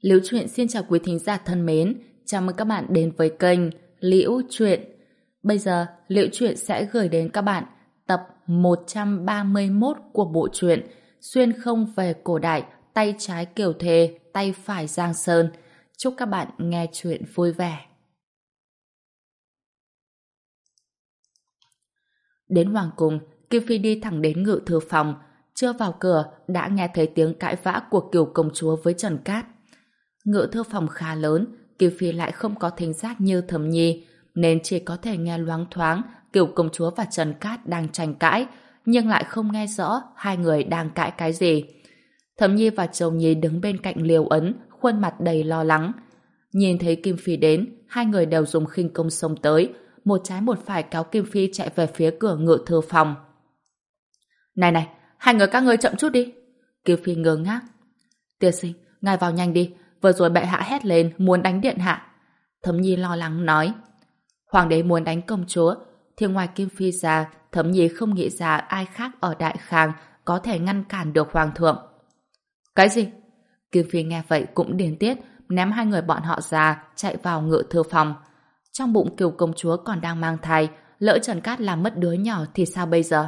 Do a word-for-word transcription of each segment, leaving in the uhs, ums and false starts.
Liễu Chuyện xin chào quý thính giả thân mến, chào mừng các bạn đến với kênh Liễu Chuyện. Bây giờ, Liễu Chuyện sẽ gửi đến các bạn tập một trăm ba mươi mốt của bộ truyện Xuyên không về cổ đại, tay trái Kiều Thề, tay phải Giang Sơn. Chúc các bạn nghe chuyện vui vẻ. Đến Hoàng Cung, Kiều Phi đi thẳng đến ngự thư phòng. Chưa vào cửa, đã nghe thấy tiếng cãi vã của Kiều công chúa với Trần Cát. Ngự thư phòng khá lớn, Kiều Phi lại không có thính giác như Thẩm Nhi, nên chỉ có thể nghe loáng thoáng Kiều công chúa và Trần Cát đang tranh cãi, nhưng lại không nghe rõ hai người đang cãi cái gì. Thẩm Nhi và Châu Nhi đứng bên cạnh Liêu Ấn, khuôn mặt đầy lo lắng. Nhìn thấy Kim Phi đến, hai người đều dùng khinh công xông tới, một trái một phải kéo Kim Phi chạy về phía cửa ngự thư phòng. Này này, hai người các ngươi chậm chút đi. Kim Phi ngơ ngác. Tiên sinh, ngài vào nhanh đi. Vừa rồi bệ hạ hét lên muốn đánh điện hạ. Thẩm Nhi lo lắng nói. Hoàng đế muốn đánh công chúa, thì ngoài Kim Phi ra, Thẩm Nhi không nghĩ ra ai khác ở Đại Khang có thể ngăn cản được hoàng thượng. Cái gì? Kim Phi nghe vậy cũng điên tiết, ném hai người bọn họ ra, chạy vào ngự thư phòng. Trong bụng Kiều công chúa còn đang mang thai, lỡ Trần Cát làm mất đứa nhỏ thì sao bây giờ?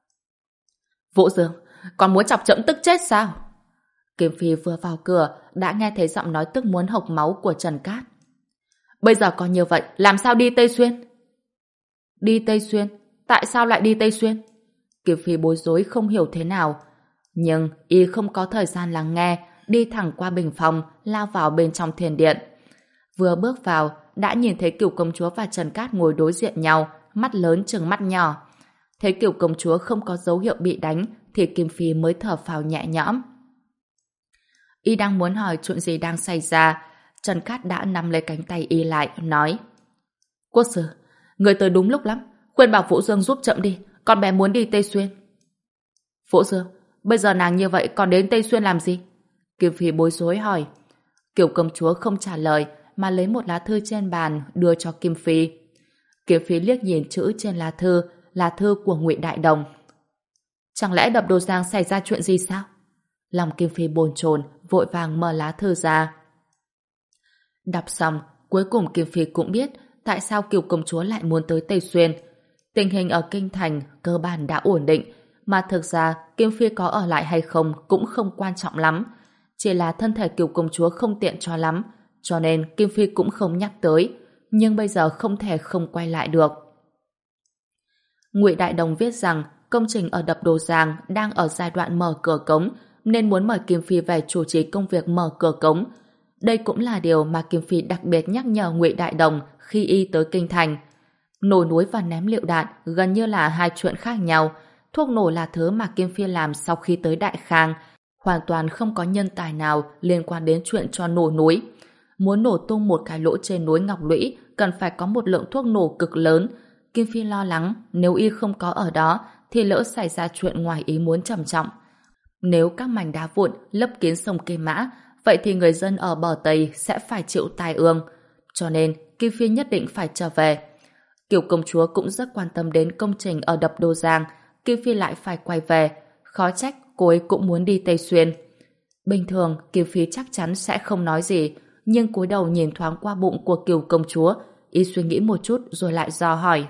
Vũ Dương, còn muốn chọc chẫm tức chết sao? Kim Phi vừa vào cửa đã nghe thấy giọng nói tức muốn hộc máu của Trần Cát. Bây giờ còn như vậy, làm sao đi Tây Xuyên? Đi Tây Xuyên? Tại sao lại đi Tây Xuyên? Kim Phi bối rối không hiểu thế nào. Nhưng y không có thời gian lắng nghe, đi thẳng qua bình phòng, lao vào bên trong thiền điện. Vừa bước vào, đã nhìn thấy Kiều công chúa và Trần Cát ngồi đối diện nhau, mắt lớn chừng mắt nhỏ. Thấy Kiều công chúa không có dấu hiệu bị đánh, thì Kim Phi mới thở phào nhẹ nhõm. Y đang muốn hỏi chuyện gì đang xảy ra, Trần Cát đã nắm lấy cánh tay y lại, nói: Quốc sư, người tới đúng lúc lắm, khuyên bảo Vũ Dương giúp chậm đi, con bé muốn đi Tây Xuyên. Vũ Dương, bây giờ nàng như vậy còn đến Tây Xuyên làm gì? Kim Phi bối rối hỏi. Kiều công chúa không trả lời, mà lấy một lá thư trên bàn đưa cho Kim Phi. Kim Phi liếc nhìn chữ trên lá thư, là thư của Ngụy Đại Đồng. Chẳng lẽ Đập Đồ Giang xảy ra chuyện gì sao? Lòng Kim Phi bồn chồn, vội vàng mở lá thư ra. Đọc xong, cuối cùng Kim Phi cũng biết tại sao Kiều công chúa lại muốn tới Tây Xuyên. Tình hình ở Kinh Thành cơ bản đã ổn định, mà thực ra Kim Phi có ở lại hay không cũng không quan trọng lắm. Chỉ là thân thể Kiều công chúa không tiện cho lắm, cho nên Kim Phi cũng không nhắc tới. Nhưng bây giờ không thể không quay lại được. Ngụy Đại Đồng viết rằng công trình ở Đập Đồ Giang đang ở giai đoạn mở cửa cống, nên muốn mời Kim Phi về chủ trì công việc mở cửa cống. Đây cũng là điều mà Kim Phi đặc biệt nhắc nhở Ngụy Đại Đồng khi y tới Kinh Thành. Nổ núi và ném lựu đạn gần như là hai chuyện khác nhau. Thuốc nổ là thứ mà Kim Phi làm sau khi tới Đại Khang, hoàn toàn không có nhân tài nào liên quan đến chuyện cho nổ núi. Muốn nổ tung một cái lỗ trên núi Ngọc Lũy cần phải có một lượng thuốc nổ cực lớn. Kim Phi lo lắng nếu y không có ở đó thì lỡ xảy ra chuyện ngoài ý muốn trầm trọng. Nếu các mảnh đá vụn lấp kín sông Kê Mã, vậy thì người dân ở bờ Tây sẽ phải chịu tai ương. Cho nên, Kim Phi nhất định phải trở về. Kiều công chúa cũng rất quan tâm đến công trình ở Đập Đô Giang. Kim Phi lại phải quay về. Khó trách cô ấy cũng muốn đi Tây Xuyên. Bình thường, Kim Phi chắc chắn sẽ không nói gì, nhưng cúi đầu nhìn thoáng qua bụng của Kiều công chúa, y suy nghĩ một chút rồi lại dò hỏi.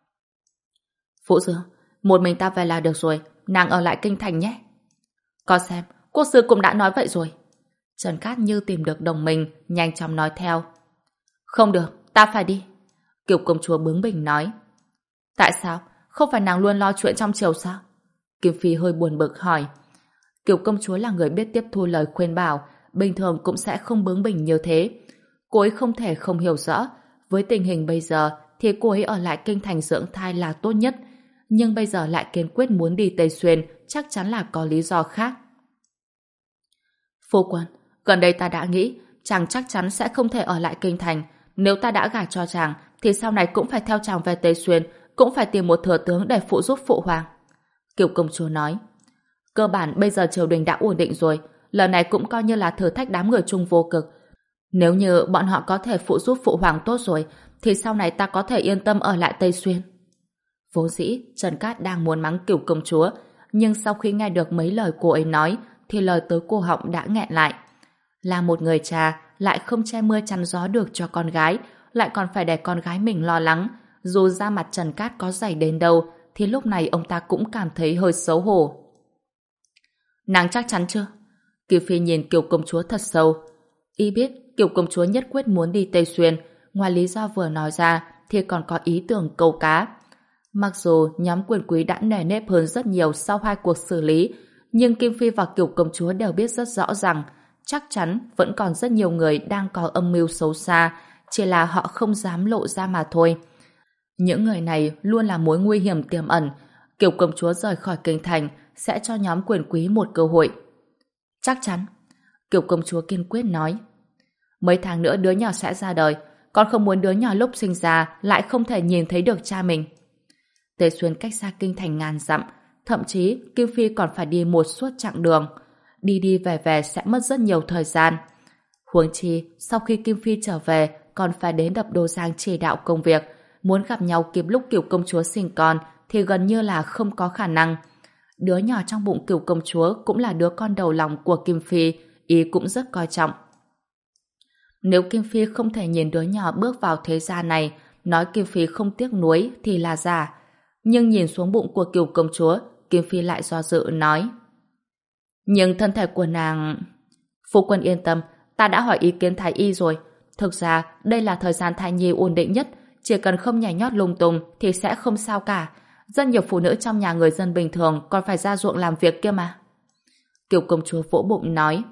Phụ Dương, một mình ta về là được rồi, nàng ở lại Kinh Thành nhé. Con xem, quốc sư cũng đã nói vậy rồi. Trần Cát như tìm được đồng minh, nhanh chóng nói theo. Không được, ta phải đi. Kiều công chúa bướng bỉnh nói. Tại sao? Không phải nàng luôn lo chuyện trong triều sao? Kim Phi hơi buồn bực hỏi. Kiều công chúa là người biết tiếp thu lời khuyên bảo, bình thường cũng sẽ không bướng bỉnh như thế. Cô ấy không thể không hiểu rõ, với tình hình bây giờ thì cô ấy ở lại Kinh Thành dưỡng thai là tốt nhất, nhưng bây giờ lại kiên quyết muốn đi Tây Xuyên, chắc chắn là có lý do khác. Phu quân, gần đây ta đã nghĩ chàng chắc chắn sẽ không thể ở lại Kinh Thành. Nếu ta đã gả cho chàng thì sau này cũng phải theo chàng về Tây Xuyên, cũng phải tìm một thừa tướng để phụ giúp phụ hoàng. Kiều công chúa nói. Cơ bản bây giờ triều đình đã ổn định rồi, lần này cũng coi như là thử thách đám người Trung vô cực. Nếu như bọn họ có thể phụ giúp phụ hoàng tốt rồi, thì sau này ta có thể yên tâm ở lại Tây Xuyên. Vốn dĩ, Trần Cát đang muốn mắng Kiều công chúa, nhưng sau khi nghe được mấy lời cô ấy nói, thì lời tới cô họng đã nghẹn lại. Là một người cha, lại không che mưa chắn gió được cho con gái, lại còn phải để con gái mình lo lắng. Dù da mặt Trần Cát có dày đến đâu, thì lúc này ông ta cũng cảm thấy hơi xấu hổ. Nàng chắc chắn chưa? Kiều Phi nhìn Kiều công chúa thật sâu. Y biết Kiều công chúa nhất quyết muốn đi Tây Xuyên, ngoài lý do vừa nói ra thì còn có ý tưởng câu cá. Mặc dù nhóm quyền quý đã nề nếp hơn rất nhiều sau hai cuộc xử lý, nhưng Kim Phi và Kiều công chúa đều biết rất rõ rằng chắc chắn vẫn còn rất nhiều người đang có âm mưu xấu xa, chỉ là họ không dám lộ ra mà thôi. Những người này luôn là mối nguy hiểm tiềm ẩn. Kiều công chúa rời khỏi kinh thành sẽ cho nhóm quyền quý một cơ hội. Chắc chắn. Kiều công chúa kiên quyết nói. Mấy tháng nữa đứa nhỏ sẽ ra đời, con không muốn đứa nhỏ lúc sinh ra lại không thể nhìn thấy được cha mình. Tề Xuyên cách xa kinh thành ngàn dặm, thậm chí Kim Phi còn phải đi một suốt chặng đường. Đi đi về về sẽ mất rất nhiều thời gian. Huống chi, sau khi Kim Phi trở về, còn phải đến Đập Đô Giang chỉ đạo công việc. Muốn gặp nhau kịp lúc Kiều công chúa sinh con thì gần như là không có khả năng. Đứa nhỏ trong bụng Kiều công chúa cũng là đứa con đầu lòng của Kim Phi, ý cũng rất coi trọng. Nếu Kim Phi không thể nhìn đứa nhỏ bước vào thế gian này, nói Kim Phi không tiếc nuối thì là giả. Nhưng nhìn xuống bụng của Kiều công chúa, Kim Phi lại do dự nói. Nhưng thân thể của nàng... Phu quân yên tâm, ta đã hỏi ý kiến thái y rồi. Thực ra, đây là thời gian thai nhi ổn định nhất, chỉ cần không nhảy nhót lung tung thì sẽ không sao cả. Rất nhiều phụ nữ trong nhà người dân bình thường còn phải ra ruộng làm việc kia mà. Kiều công chúa vỗ bụng nói.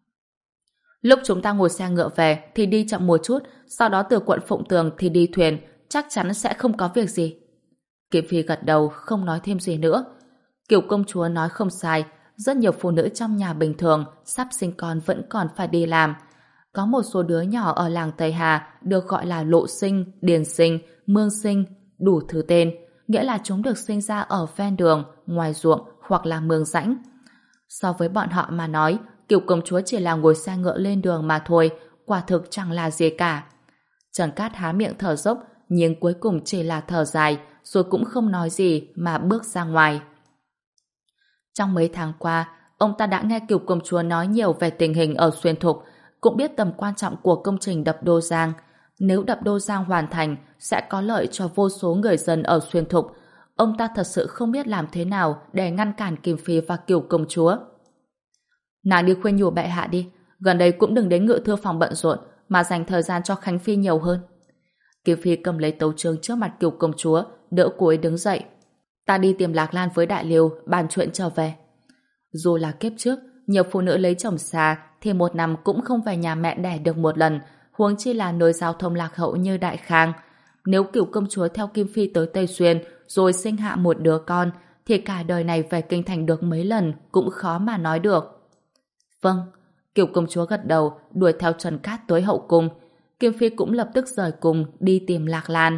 Lúc chúng ta ngồi xe ngựa về thì đi chậm một chút, sau đó từ quận Phụng Tường thì đi thuyền, chắc chắn sẽ không có việc gì. Kim Phi gật đầu không nói thêm gì nữa. Kiều công chúa nói không sai, rất nhiều phụ nữ trong nhà bình thường sắp sinh con vẫn còn phải đi làm. Có một số đứa nhỏ ở làng Tây Hà được gọi là lộ sinh, điền sinh, mương sinh, đủ thứ tên, nghĩa là chúng được sinh ra ở ven đường, ngoài ruộng hoặc là mương rãnh. So với bọn họ mà nói, Kiều công chúa chỉ là ngồi xe ngựa lên đường mà thôi, quả thực chẳng là gì cả. Trần Cát há miệng thở dốc, nhưng cuối cùng chỉ là thở dài, rồi cũng không nói gì mà bước ra ngoài. Trong mấy tháng qua, ông ta đã nghe Kiều công chúa nói nhiều về tình hình ở Xuyên Thục, cũng biết tầm quan trọng của công trình đập Đô Giang. Nếu đập Đô Giang hoàn thành, sẽ có lợi cho vô số người dân ở Xuyên Thục. Ông ta thật sự không biết làm thế nào để ngăn cản Kim Phi và Kiều công chúa. Nàng đi khuyên nhủ bệ hạ đi, gần đây cũng đừng đến ngự thư phòng bận rộn, mà dành thời gian cho Khánh Phi nhiều hơn. Kim Phi cầm lấy tấu chương trước mặt Kiều công chúa, đỡ cô ấy đứng dậy. Ta đi tìm Lạc Lan với Đại Liêu, bàn chuyện trở về. Dù là kiếp trước, nhiều phụ nữ lấy chồng xa thì một năm cũng không về nhà mẹ đẻ được một lần, huống chi là nơi giao thông lạc hậu như Đại Khang. Nếu Kiều công chúa theo Kim Phi tới Tây Xuyên rồi sinh hạ một đứa con, thì cả đời này về kinh thành được mấy lần cũng khó mà nói được. Vâng, Kiều công chúa gật đầu, đuổi theo Trần Cát tới hậu cung. Kim Phi cũng lập tức rời cung đi tìm Lạc Lan.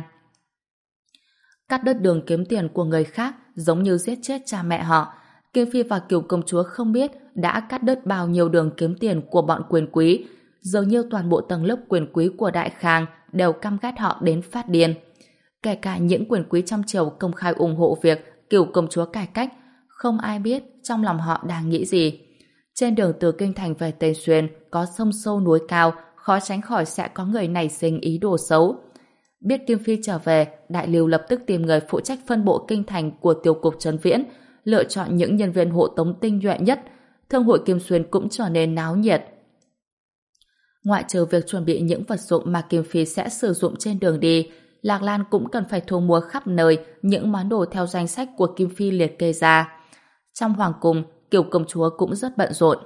Cắt đứt đường kiếm tiền của người khác giống như giết chết cha mẹ họ. Kim Phi và Kiều công chúa không biết đã cắt đứt bao nhiêu đường kiếm tiền của bọn quyền quý. Dường như toàn bộ tầng lớp quyền quý của Đại Khang đều căm ghét họ đến phát điên. Kể cả những quyền quý trong triều công khai ủng hộ việc Kiều công chúa cải cách, không ai biết trong lòng họ đang nghĩ gì. Trên đường từ kinh thành về Tây Xuyên có sông sâu núi cao, khó tránh khỏi sẽ có người nảy sinh ý đồ xấu. Biết Kim Phi trở về, Đại Liêu lập tức tìm người phụ trách phân bộ kinh thành của tiểu cục Trấn Viễn, lựa chọn những nhân viên hộ tống tinh nhuệ nhất. Thương hội Kim Xuyên cũng trở nên náo nhiệt. Ngoại trừ việc chuẩn bị những vật dụng mà Kim Phi sẽ sử dụng trên đường đi, Lạc Lan cũng cần phải thu mua khắp nơi những món đồ theo danh sách của Kim Phi liệt kê ra. Trong hoàng cung, Kiều công chúa cũng rất bận rộn.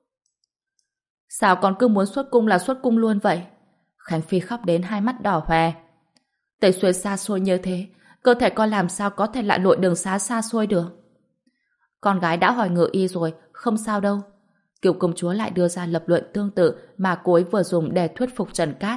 Sao con cứ muốn xuất cung là xuất cung luôn vậy? Khánh Phi khóc đến hai mắt đỏ hoe. Tây Xuyên xa xôi như thế, cơ thể con làm sao có thể lại lội đường xá xa xôi được? Con gái đã hỏi ngự y rồi, không sao đâu. Kiều công chúa lại đưa ra lập luận tương tự mà cô ấy vừa dùng để thuyết phục Trần Cát.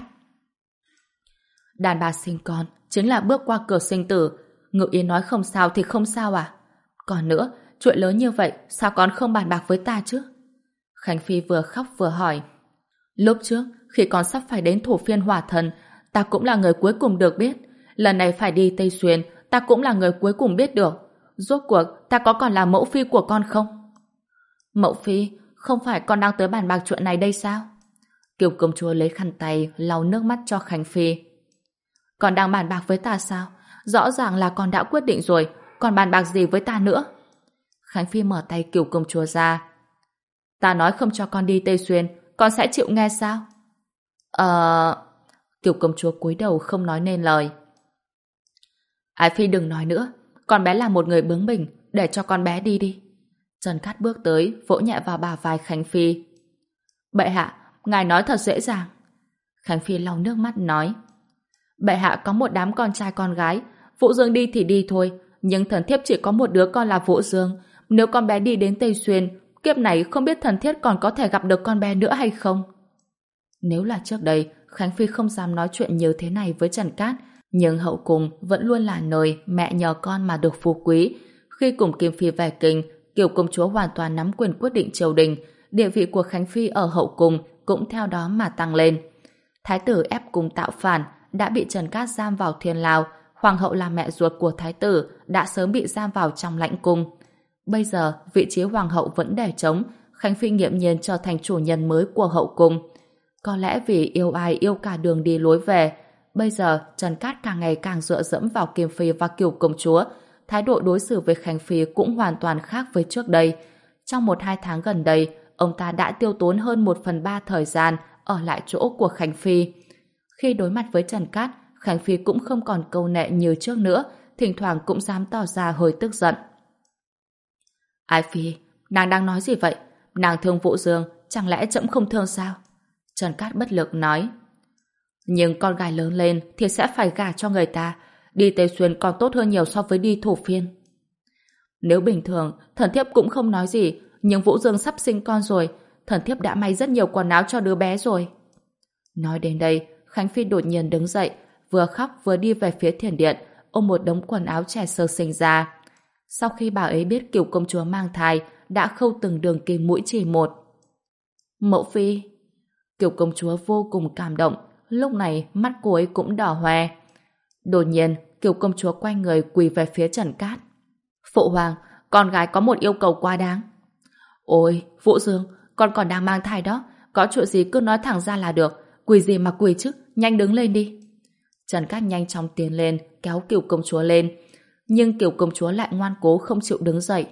Đàn bà sinh con chính là bước qua cửa sinh tử. Ngự y nói không sao thì không sao à? Còn nữa, chuyện lớn như vậy sao con không bàn bạc với ta chứ? Khánh Phi vừa khóc vừa hỏi. Lúc trước, khi con sắp phải đến Thổ Phiên Hỏa Thần, ta cũng là người cuối cùng được biết. Lần này phải đi Tây Xuyên, ta cũng là người cuối cùng biết được. Rốt cuộc, ta có còn là mẫu phi của con không? Mẫu phi, không phải con đang tới bàn bạc chuyện này đây sao? Kiều công chúa lấy khăn tay lau nước mắt cho Khánh Phi. Con đang bàn bạc với ta sao? Rõ ràng là con đã quyết định rồi, còn bàn bạc gì với ta nữa? Khánh Phi mở tay Kiều công chúa ra. Ta nói không cho con đi Tây Xuyên, con sẽ chịu nghe sao? Ờ... Kiều công chúa cúi đầu không nói nên lời. Ái Phi đừng nói nữa, con bé là một người bướng bỉnh, để cho con bé đi đi. Trần Cát bước tới, vỗ nhẹ vào bả vai Khánh Phi. Bệ hạ, ngài nói thật dễ dàng. Khánh Phi lau nước mắt nói. Bệ hạ có một đám con trai con gái, Vũ Dương đi thì đi thôi, nhưng thần thiếp chỉ có một đứa con là Vũ Dương. Nếu con bé đi đến Tây Xuyên, kiếp này không biết thần thiếp còn có thể gặp được con bé nữa hay không? Nếu là trước đây, Khánh Phi không dám nói chuyện như thế này với Trần Cát, nhưng hậu cung vẫn luôn là nơi mẹ nhờ con mà được phú quý. Khi cùng Kim Phi về kinh, Kiều công chúa hoàn toàn nắm quyền quyết định triều đình, địa vị của Khánh Phi ở hậu cung cũng theo đó mà tăng lên. Thái tử ép cung tạo phản, đã bị Trần Cát giam vào thiên lao. Hoàng hậu là mẹ ruột của thái tử, đã sớm bị giam vào trong lãnh cung. Bây giờ, vị trí hoàng hậu vẫn để trống, Khánh Phi nghiễm nhiên trở thành chủ nhân mới của hậu cung. Có lẽ vì yêu ai yêu cả đường đi lối về, bây giờ Trần Cát càng ngày càng dựa dẫm vào Kim Phi và Kiều công chúa. Thái độ đối xử với Khánh Phi cũng hoàn toàn khác với trước đây. Trong một hai tháng gần đây, ông ta đã tiêu tốn hơn một phần ba thời gian ở lại chỗ của Khánh Phi. Khi đối mặt với Trần Cát, Khánh Phi cũng không còn câu nệ như trước nữa, thỉnh thoảng cũng dám tỏ ra hơi tức giận. Ái Phi, nàng đang nói gì vậy? Nàng thương Vũ Dương, chẳng lẽ trẫm không thương sao? Trần Cát bất lực nói. Nhưng con gái lớn lên thì sẽ phải gả cho người ta, đi Tây Xuyên còn tốt hơn nhiều so với đi Thổ Phiên. Nếu bình thường, thần thiếp cũng không nói gì, nhưng Vũ Dương sắp sinh con rồi, thần thiếp đã may rất nhiều quần áo cho đứa bé rồi. Nói đến đây, Khánh Phi đột nhiên đứng dậy, vừa khóc vừa đi về phía thiền điện, ôm một đống quần áo trẻ sơ sinh ra. Sau khi bà ấy biết Kiều công chúa mang thai, đã khâu từng đường kim mũi chỉ một. Mẫu Phi. Kiều công chúa vô cùng cảm động, lúc này mắt cô ấy cũng đỏ hoe. Đột nhiên, Kiều công chúa quay người quỳ về phía Trần Cát. Phụ hoàng, con gái có một yêu cầu quá đáng. Ôi, Vũ Dương, con còn đang mang thai đó, có chuyện gì cứ nói thẳng ra là được, quỳ gì mà quỳ chứ, nhanh đứng lên đi. Trần Cát nhanh chóng tiến lên, kéo Kiều công chúa lên, nhưng Kiều công chúa lại ngoan cố không chịu đứng dậy.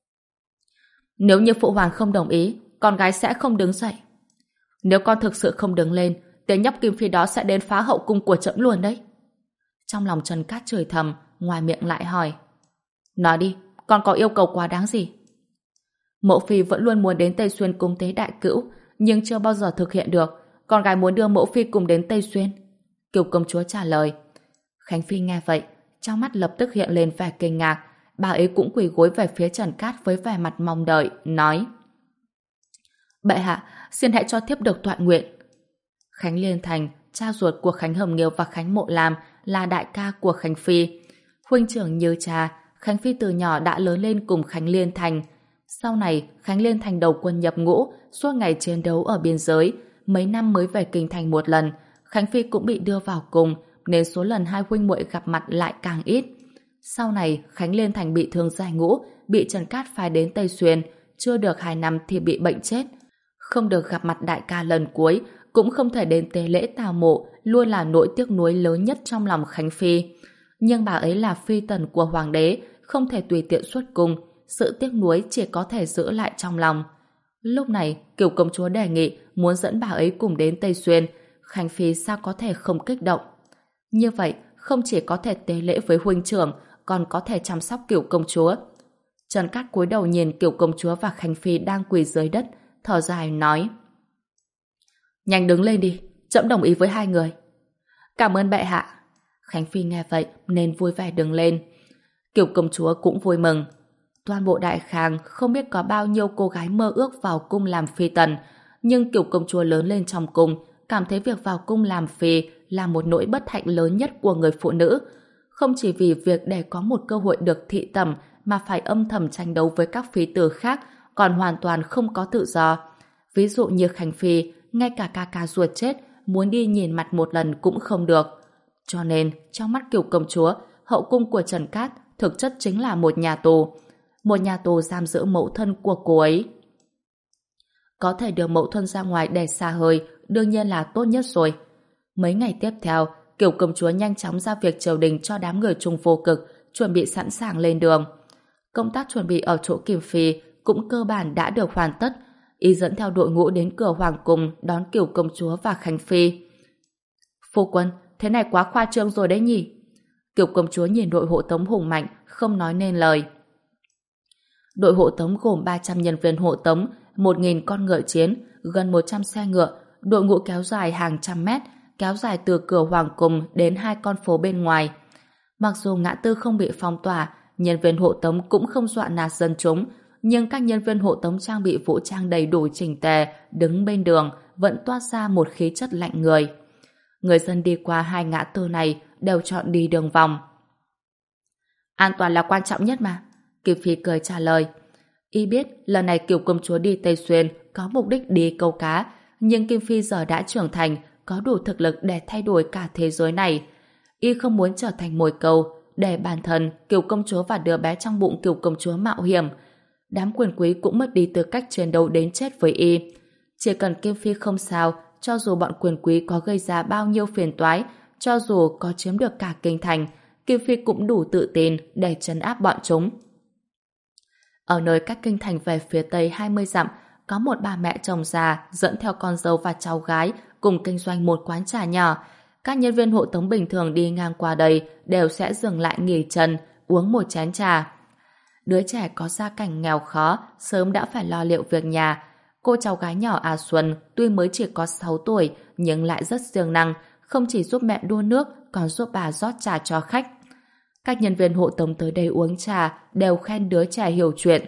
Nếu như phụ hoàng không đồng ý, con gái sẽ không đứng dậy. Nếu con thực sự không đứng lên, tên nhóc Kim Phi đó sẽ đến phá hậu cung của trẫm luôn đấy. Trong lòng Trần Cát chửi thầm, ngoài miệng lại hỏi. Nói đi, con có yêu cầu quá đáng gì? Mẫu Phi vẫn luôn muốn đến Tây Xuyên cúng tế đại cữu, nhưng chưa bao giờ thực hiện được. Con gái muốn đưa Mẫu Phi cùng đến Tây Xuyên. Kiều công chúa trả lời. Khánh Phi nghe vậy, trong mắt lập tức hiện lên vẻ kinh ngạc. Bà ấy cũng quỳ gối về phía Trần Cát với vẻ mặt mong đợi, nói. Bệ hạ, xin hãy cho thiếp được toại nguyện. Khánh Liên Thành, cha ruột của Khánh Hồng Nghiêu và Khánh Mộ Lam, là đại ca của Khánh Phi. Huynh trưởng như cha, Khánh Phi từ nhỏ đã lớn lên cùng Khánh Liên Thành. Sau này, Khánh Liên Thành đầu quân nhập ngũ, suốt ngày chiến đấu ở biên giới, mấy năm mới về kinh thành một lần. Khánh Phi cũng bị đưa vào cùng, nên số lần hai huynh muội gặp mặt lại càng ít. Sau này, Khánh Liên Thành bị thương giải ngũ, bị Trần Cát phái đến Tây Xuyên, chưa được hai năm thì bị bệnh chết. Không được gặp mặt đại ca lần cuối, cũng không thể đến tế lễ tào mộ, luôn là nỗi tiếc nuối lớn nhất trong lòng Khánh Phi. Nhưng bà ấy là phi tần của hoàng đế, không thể tùy tiện xuất cung, sự tiếc nuối chỉ có thể giữ lại trong lòng. Lúc này, Kiều công chúa đề nghị muốn dẫn bà ấy cùng đến Tây Xuyên, Khánh Phi sao có thể không kích động. Như vậy, không chỉ có thể tế lễ với huynh trưởng, còn có thể chăm sóc Kiều công chúa. Trần Cát cúi đầu nhìn Kiều công chúa và Khánh Phi đang quỳ dưới đất, thở dài nói. Nhanh đứng lên đi, trẫm đồng ý với hai người. Cảm ơn bệ hạ. Khánh Phi nghe vậy nên vui vẻ đứng lên. Kiều công chúa cũng vui mừng. Toàn bộ đại khang không biết có bao nhiêu cô gái mơ ước vào cung làm phi tần, nhưng Kiều công chúa lớn lên trong cung, cảm thấy việc vào cung làm phi là một nỗi bất hạnh lớn nhất của người phụ nữ. Không chỉ vì việc để có một cơ hội được thị tẩm mà phải âm thầm tranh đấu với các phi tử khác, còn hoàn toàn không có tự do. Ví dụ như Khánh Phi, ngay cả ca ca ruột chết, muốn đi nhìn mặt một lần cũng không được. Cho nên, trong mắt Kiều công chúa, hậu cung của Trần Cát thực chất chính là một nhà tù. Một nhà tù giam giữ mẫu thân của cô ấy. Có thể đưa mẫu thân ra ngoài để xả hơi, đương nhiên là tốt nhất rồi. Mấy ngày tiếp theo, Kiều công chúa nhanh chóng ra việc triều đình cho đám người Trung vô cực, chuẩn bị sẵn sàng lên đường. Công tác chuẩn bị ở chỗ Kiều Phi cũng cơ bản đã được hoàn tất. Y dẫn theo đội ngũ đến cửa hoàng cung đón Kiều công chúa và Khánh Phi. Phu quân, thế này quá khoa trương rồi đấy nhỉ? Kiều công chúa nhìn đội hộ tống hùng mạnh, không nói nên lời. Đội hộ tống gồm ba trăm nhân viên hộ tống, một nghìn con ngựa chiến, gần một trăm xe ngựa, đội ngũ kéo dài hàng trăm mét, kéo dài từ cửa hoàng cung đến hai con phố bên ngoài. Mặc dù ngã tư không bị phong tỏa, nhân viên hộ tống cũng không dọa nạt dân chúng, nhưng các nhân viên hộ tống trang bị vũ trang đầy đủ chỉnh tề, đứng bên đường, vẫn toát ra một khí chất lạnh người. Người dân đi qua hai ngã tư này đều chọn đi đường vòng. An toàn là quan trọng nhất mà. Kiều Phi cười trả lời. Y biết lần này Kiều công chúa đi Tây Xuyên có mục đích đi câu cá, nhưng Kim Phi giờ đã trưởng thành, có đủ thực lực để thay đổi cả thế giới này. Y không muốn trở thành mồi câu để bản thân Kiều công chúa và đứa bé trong bụng Kiều công chúa mạo hiểm. Đám quyền quý cũng mất đi tư cách chiến đấu đến chết với Y. Chỉ cần Kim Phi không sao, cho dù bọn quyền quý có gây ra bao nhiêu phiền toái, cho dù có chiếm được cả kinh thành, Kim Phi cũng đủ tự tin để trấn áp bọn chúng. Ở nơi cách kinh thành về phía tây hai mươi dặm, có một bà mẹ chồng già dẫn theo con dâu và cháu gái cùng kinh doanh một quán trà nhỏ. Các nhân viên hộ tống bình thường đi ngang qua đây đều sẽ dừng lại nghỉ chân, uống một chén trà. Đứa trẻ có gia cảnh nghèo khó, sớm đã phải lo liệu việc nhà. Cô cháu gái nhỏ A Xuân tuy mới chỉ có sáu tuổi nhưng lại rất siêng năng, không chỉ giúp mẹ đun nước còn giúp bà rót trà cho khách. Các nhân viên hộ tống tới đây uống trà đều khen đứa trẻ hiểu chuyện.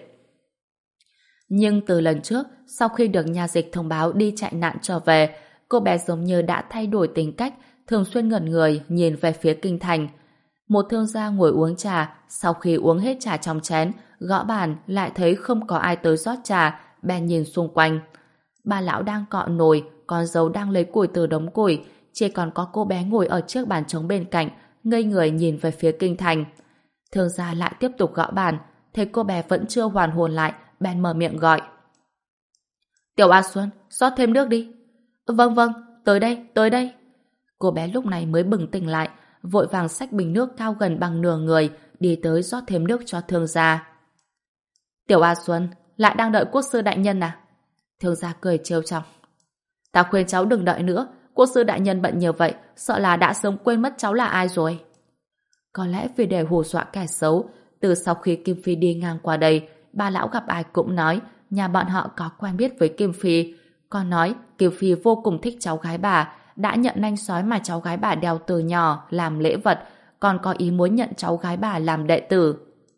Nhưng từ lần trước, sau khi được nhà dịch thông báo đi chạy nạn trở về, cô bé giống như đã thay đổi tính cách, thường xuyên ngẩn người nhìn về phía kinh thành. Một thương gia ngồi uống trà, sau khi uống hết trà trong chén, gõ bàn lại thấy không có ai tới rót trà, bèn nhìn xung quanh. Bà lão đang cọ nồi, con dâu đang lấy củi từ đống củi, chỉ còn có cô bé ngồi ở chiếc bàn trống bên cạnh, ngây người nhìn về phía kinh thành. Thương gia lại tiếp tục gõ bàn, thấy cô bé vẫn chưa hoàn hồn lại, bèn mở miệng gọi. Tiểu A Xuân, rót thêm nước đi. Vâng vâng, tới đây, tới đây. Cô bé lúc này mới bừng tỉnh lại, vội vàng xách bình nước cao gần bằng nửa người, đi tới rót thêm nước cho thương gia. Tiểu A Xuân, lại đang đợi quốc sư đại nhân à? Thương gia cười trêu chọc. Ta khuyên cháu đừng đợi nữa, quốc sư đại nhân bận nhiều vậy, sợ là đã sớm quên mất cháu là ai rồi. Có lẽ vì để hù dọa kẻ xấu, từ sau khi Kim Phi đi ngang qua đây, bà lão gặp ai cũng nói nhà bọn họ có quen biết với Kim Phi. Còn nói Kim Phi vô cùng thích cháu gái bà, đã nhận nanh sói mà cháu gái bà đeo từ nhỏ làm lễ vật, còn có ý muốn nhận cháu gái bà làm đệ tử.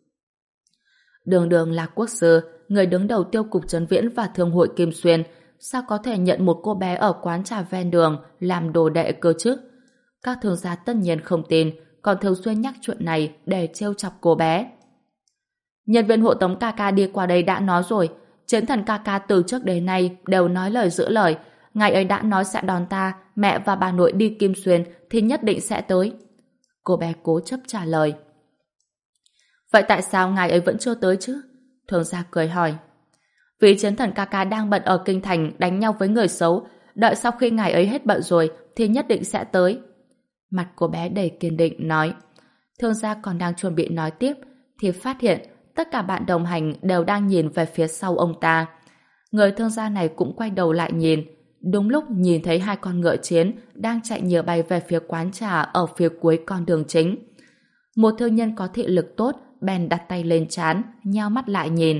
Đường đường là quốc sư, người đứng đầu tiêu cục Trấn Viễn và thương hội Kim Xuyên, sao có thể nhận một cô bé ở quán trà ven đường làm đồ đệ cơ chứ? Các thương gia tất nhiên không tin, còn thường xuyên nhắc chuyện này để trêu chọc cô bé. Nhân viên hộ tống ca ca đi qua đây đã nói rồi, Chiến thần ca ca từ trước đến nay đều nói lời giữ lời. Ngài ấy đã nói sẽ đón ta, mẹ và bà nội đi Kim Xuyên thì nhất định sẽ tới. Cô bé cố chấp trả lời. Vậy tại sao ngài ấy vẫn chưa tới chứ? Thường gia cười hỏi. Vì Chiến thần ca ca đang bận ở kinh thành đánh nhau với người xấu, đợi sau khi ngài ấy hết bận rồi thì nhất định sẽ tới. Mặt cô bé đầy kiên định nói. Thương gia còn đang chuẩn bị nói tiếp thì phát hiện tất cả bạn đồng hành đều đang nhìn về phía sau ông ta. Người thương gia này cũng quay đầu lại nhìn. Đúng lúc nhìn thấy hai con ngựa chiến đang chạy nhờ bay về phía quán trà ở phía cuối con đường chính. Một thương nhân có thị lực tốt bèn đặt tay lên trán, nheo mắt lại nhìn.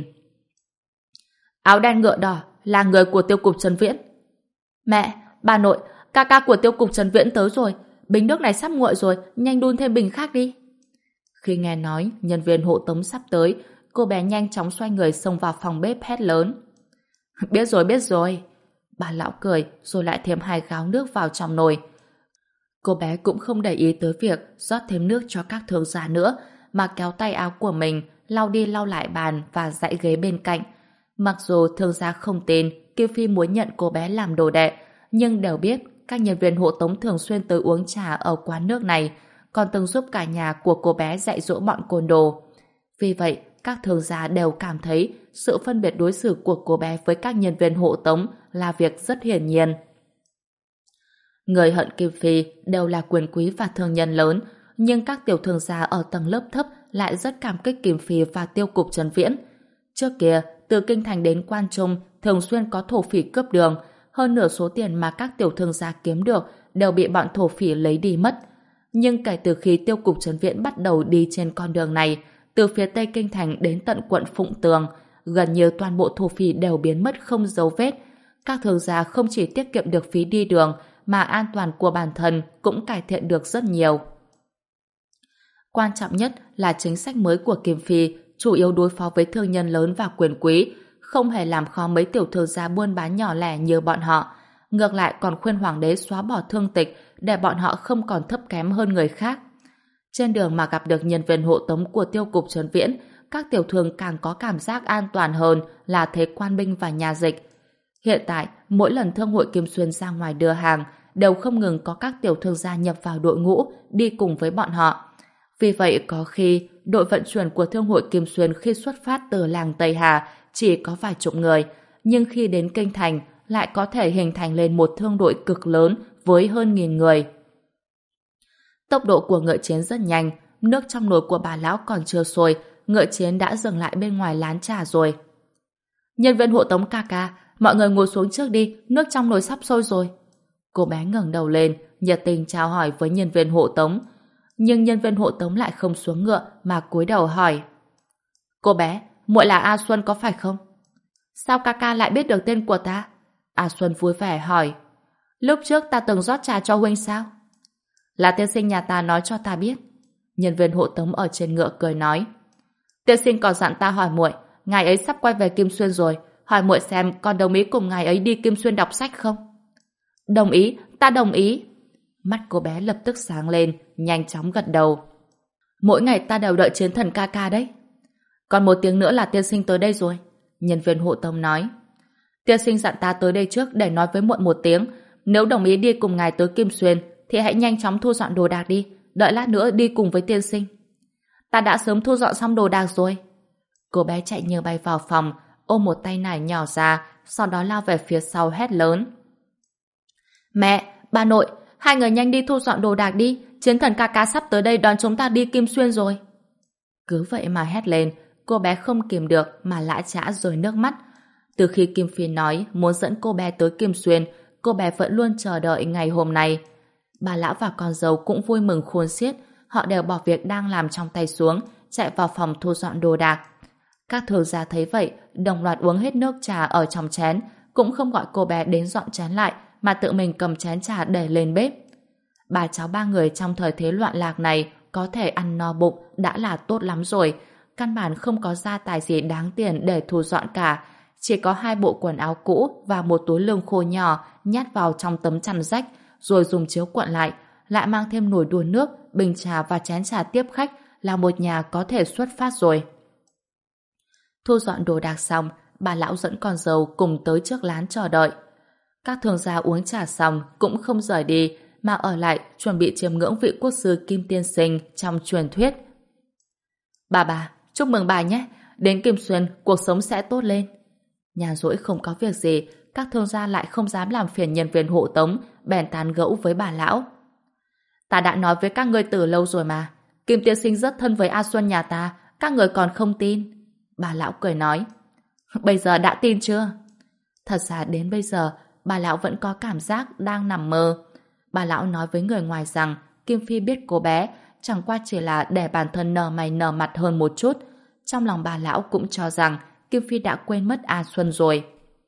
Áo đen ngựa đỏ là người của tiêu cục Trấn Viễn. Mẹ, bà nội, ca ca của tiêu cục Trấn Viễn tới rồi. Bình nước này sắp nguội rồi, nhanh đun thêm bình khác đi. Khi nghe nói nhân viên hộ tống sắp tới, cô bé nhanh chóng xoay người xông vào phòng bếp hét lớn. Biết rồi, biết rồi. Bà lão cười rồi lại thêm hai gáo nước vào trong nồi. Cô bé cũng không để ý tới việc rót thêm nước cho các thương gia nữa, mà kéo tay áo của mình lau đi lau lại bàn và dãy ghế bên cạnh. Mặc dù thương gia không tin Kim Phi muốn nhận cô bé làm đồ đệ, nhưng đều biết các nhân viên hộ tống thường xuyên tới uống trà ở quán nước này, còn từng giúp cả nhà của cô bé dạy dỗ bọn côn đồ. Vì vậy, các thương gia đều cảm thấy sự phân biệt đối xử của cô bé với các nhân viên hộ tống là việc rất hiển nhiên. Người hận Kim Phi đều là quyền quý và thương nhân lớn, nhưng các tiểu thương gia ở tầng lớp thấp lại rất cảm kích Kim Phi và tiêu cục Trấn Viễn. Trước kia, từ Kinh Thành đến Quan Trung thường xuyên có thổ phỉ cướp đường, hơn nửa số tiền mà các tiểu thương gia kiếm được đều bị bọn thổ phỉ lấy đi mất. Nhưng kể từ khi tiêu cục Trấn Viễn bắt đầu đi trên con đường này, từ phía tây Kinh Thành đến tận quận Phụng Tường, gần như toàn bộ thổ phỉ đều biến mất không dấu vết. Các thương gia không chỉ tiết kiệm được phí đi đường, mà an toàn của bản thân cũng cải thiện được rất nhiều. Quan trọng nhất là chính sách mới của Kim Phi chủ yếu đối phó với thương nhân lớn và quyền quý, không hề làm khó mấy tiểu thương gia buôn bán nhỏ lẻ như bọn họ. Ngược lại còn khuyên hoàng đế xóa bỏ thương tịch để bọn họ không còn thấp kém hơn người khác. Trên đường mà gặp được nhân viên hộ tống của tiêu cục Trấn Viễn, các tiểu thương càng có cảm giác an toàn hơn là thế quan binh và nhà dịch. Hiện tại, mỗi lần Thương hội Kim Xuyên ra ngoài đưa hàng, đều không ngừng có các tiểu thương gia nhập vào đội ngũ, đi cùng với bọn họ. Vì vậy, có khi, đội vận chuyển của Thương hội Kim Xuyên khi xuất phát từ làng Tây Hà chỉ có vài chục người, nhưng khi đến Kinh Thành, lại có thể hình thành lên một thương đội cực lớn với hơn nghìn người. Tốc độ của ngựa chiến rất nhanh, nước trong nồi của bà lão còn chưa sôi, ngựa chiến đã dừng lại bên ngoài lán trà rồi. Nhân viên hộ tống ca ca, mọi người ngồi xuống trước đi, nước trong nồi sắp sôi rồi. Cô bé ngẩng đầu lên, nhiệt tình chào hỏi với nhân viên hộ tống. Nhưng nhân viên hộ tống lại không xuống ngựa mà cúi đầu hỏi. Cô bé, muội là A Xuân có phải không? Sao ca ca lại biết được tên của ta? A Xuân vui vẻ hỏi. Lúc trước ta từng rót trà cho huynh sao? Là tiên sinh nhà ta nói cho ta biết. Nhân viên hộ tống ở trên ngựa cười nói. Tiên sinh còn dặn ta hỏi muội, ngài ấy sắp quay về Kim Xuyên rồi, hỏi muội xem còn đồng ý cùng ngài ấy đi Kim Xuyên đọc sách không? Đồng ý, ta đồng ý. Mắt cô bé lập tức sáng lên, nhanh chóng gật đầu. Mỗi ngày ta đều đợi chiến thần ca ca đấy. Còn một tiếng nữa là tiên sinh tới đây rồi. Nhân viên hộ tống nói. Tiên sinh dặn ta tới đây trước để nói với muội một tiếng. Nếu đồng ý đi cùng ngài tới Kim Xuyên, thì hãy nhanh chóng thu dọn đồ đạc đi. Đợi lát nữa đi cùng với tiên sinh. Ta đã sớm thu dọn xong đồ đạc rồi. Cô bé chạy như bay vào phòng, ôm một tay nải nhỏ ra, sau đó lao về phía sau hét lớn. Mẹ, bà nội, hai người nhanh đi thu dọn đồ đạc đi. Chiến thần ca ca sắp tới đây đón chúng ta đi Kim Xuyên rồi. Cứ vậy mà hét lên, cô bé không kìm được mà lã chã rơi nước mắt. Từ khi Kim Phi nói muốn dẫn cô bé tới Kim Xuyên, cô bé vẫn luôn chờ đợi ngày hôm nay. Bà lão và con dâu cũng vui mừng khôn xiết, họ đều bỏ việc đang làm trong tay xuống, chạy vào phòng thu dọn đồ đạc. Các thương gia thấy vậy, đồng loạt uống hết nước trà ở trong chén, cũng không gọi cô bé đến dọn chén lại, mà tự mình cầm chén trà để lên bếp. Bà cháu ba người trong thời thế loạn lạc này có thể ăn no bụng đã là tốt lắm rồi, căn bản không có gia tài gì đáng tiền để thu dọn cả, chỉ có hai bộ quần áo cũ và một túi lương khô nhỏ nhát vào trong tấm chăn rách, rồi dùng chiếu cuộn lại, lại mang thêm nồi đun nước, bình trà và chén trà tiếp khách là một nhà có thể xuất phát rồi. Thu dọn đồ đạc xong, bà lão dẫn con dâu cùng tới trước lán chờ đợi. Các thương gia uống trà xong cũng không rời đi, mà ở lại chuẩn bị chiêm ngưỡng vị quốc sư Kim Tiên Sinh trong truyền thuyết. Bà bà, chúc mừng bà nhé, đến Kim Xuyên cuộc sống sẽ tốt lên. Nhà rỗi không có việc gì, các thương gia lại không dám làm phiền nhân viên hộ tống, bèn tán gẫu với bà lão. Ta đã nói với các ngươi từ lâu rồi mà, Kim Tiên Sinh rất thân với A Xuân nhà ta, các người còn không tin. Bà lão cười nói. Bây giờ đã tin chưa? Thật ra đến bây giờ, bà lão vẫn có cảm giác đang nằm mơ. Bà lão nói với người ngoài rằng Kim Phi biết cô bé chẳng qua chỉ là để bản thân nở mày nở mặt hơn một chút. Trong lòng bà lão cũng cho rằng Kim Phi đã quên mất A Xuân rồi.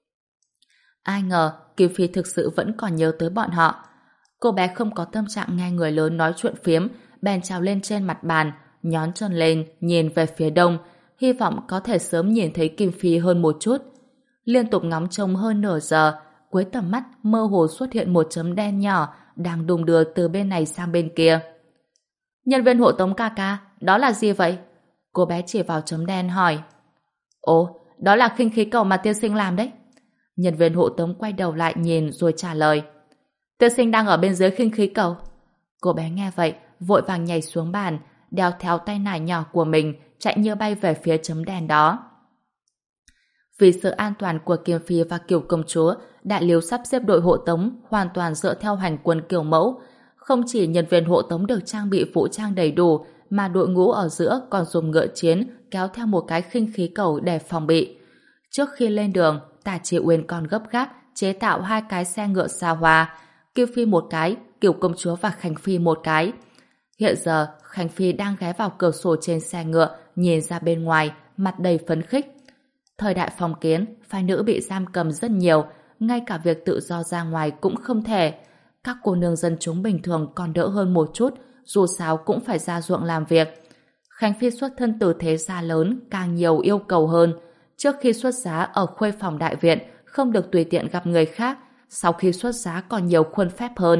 Ai ngờ Kim Phi thực sự vẫn còn nhớ tới bọn họ. Cô bé không có tâm trạng nghe người lớn nói chuyện phiếm, bèn trèo lên trên mặt bàn, nhón chân lên, nhìn về phía đông, hy vọng có thể sớm nhìn thấy Kim Phi hơn một chút. Liên tục ngóng trông hơn nửa giờ, cuối tầm mắt mơ hồ xuất hiện một chấm đen nhỏ đang đung đưa từ bên này sang bên kia. Nhân viên hộ tống ca ca, đó là gì vậy? Cô bé chỉ vào chấm đen hỏi. Ồ, đó là khinh khí cầu mà tiên sinh làm đấy. Nhân viên hộ tống quay đầu lại nhìn rồi trả lời. Tiên sinh đang ở bên dưới khinh khí cầu. Cô bé nghe vậy, vội vàng nhảy xuống bàn, đeo theo tay nải nhỏ của mình, chạy như bay về phía chấm đen đó. Vì sự an toàn của Kiều Phi và Kiều công chúa, Đại Liêu sắp xếp đội hộ tống hoàn toàn dựa theo hành quân kiểu mẫu. Không chỉ nhân viên hộ tống được trang bị vũ trang đầy đủ, mà đội ngũ ở giữa còn dùng ngựa chiến kéo theo một cái khinh khí cầu để phòng bị. Trước khi lên đường, Tả Tri Uyên còn gấp gáp chế tạo hai cái xe ngựa xa hoa, Kiều Phi một cái, Kiều công chúa và Khánh Phi một cái. Hiện giờ, Khánh Phi đang ghé vào cửa sổ trên xe ngựa, nhìn ra bên ngoài, mặt đầy phấn khích. Thời đại phong kiến, phái nữ bị giam cầm rất nhiều, ngay cả việc tự do ra ngoài cũng không thể. Các cô nương dân chúng bình thường còn đỡ hơn một chút, dù sao cũng phải ra ruộng làm việc. Khánh Phi xuất thân từ thế gia lớn, càng nhiều yêu cầu hơn. Trước khi xuất giá ở khuê phòng đại viện, không được tùy tiện gặp người khác, sau khi xuất giá còn nhiều khuôn phép hơn.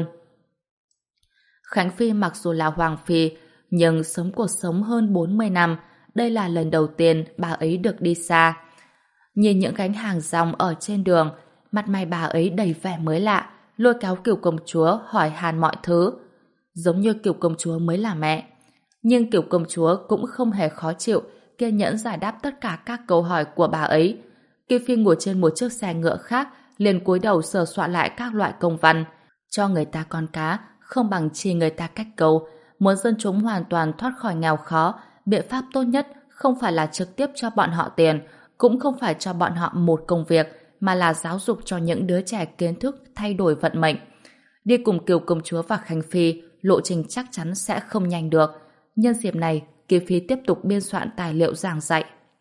Khánh Phi mặc dù là hoàng phi, nhưng sống cuộc sống hơn bốn mươi năm, đây là lần đầu tiên bà ấy được đi xa. Nhìn những gánh hàng rong ở trên đường, mặt mày bà ấy đầy vẻ mới lạ, lôi kéo Kiều công chúa hỏi han mọi thứ. Giống như Kiều công chúa mới là mẹ. Nhưng Kiều công chúa cũng không hề khó chịu, kiên nhẫn giải đáp tất cả các câu hỏi của bà ấy. Kiều Phi ngồi trên một chiếc xe ngựa khác, liền cúi đầu sờ soạn lại các loại công văn. Cho người ta con cá, không bằng chi người ta cách câu. Muốn dân chúng hoàn toàn thoát khỏi nghèo khó, biện pháp tốt nhất không phải là trực tiếp cho bọn họ tiền, cũng không phải cho bọn họ một công việc, mà là giáo dục cho những đứa trẻ kiến thức thay đổi vận mệnh. Đi cùng Kiều công chúa và Khánh Phi, lộ trình chắc chắn sẽ không nhanh được. Nhân dịp này, Kiều Phi tiếp tục biên soạn tài liệu giảng dạy.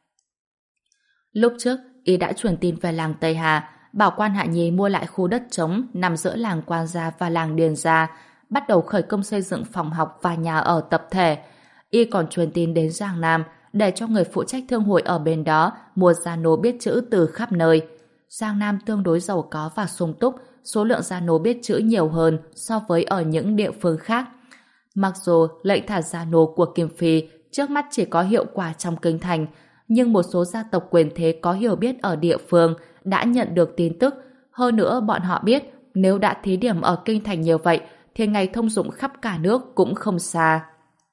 Lúc trước, y đã truyền tin về làng Tây Hà, bảo quan Hạ Nhi mua lại khu đất trống nằm giữa làng Quan Gia và làng Điền Gia, bắt đầu khởi công xây dựng phòng học và nhà ở tập thể. Y còn truyền tin đến Giang Nam để cho người phụ trách thương hội ở bên đó mua gia nô biết chữ từ khắp nơi. Giang Nam tương đối giàu có và sung túc, số lượng gia nô biết chữ nhiều hơn so với ở những địa phương khác. Mặc dù lệnh thả gia nô của Kim Phi trước mắt chỉ có hiệu quả trong kinh thành, nhưng một số gia tộc quyền thế có hiểu biết ở địa phương đã nhận được tin tức. Hơn nữa bọn họ biết nếu đã thí điểm ở kinh thành như vậy thì ngày thông dụng khắp cả nước cũng không xa.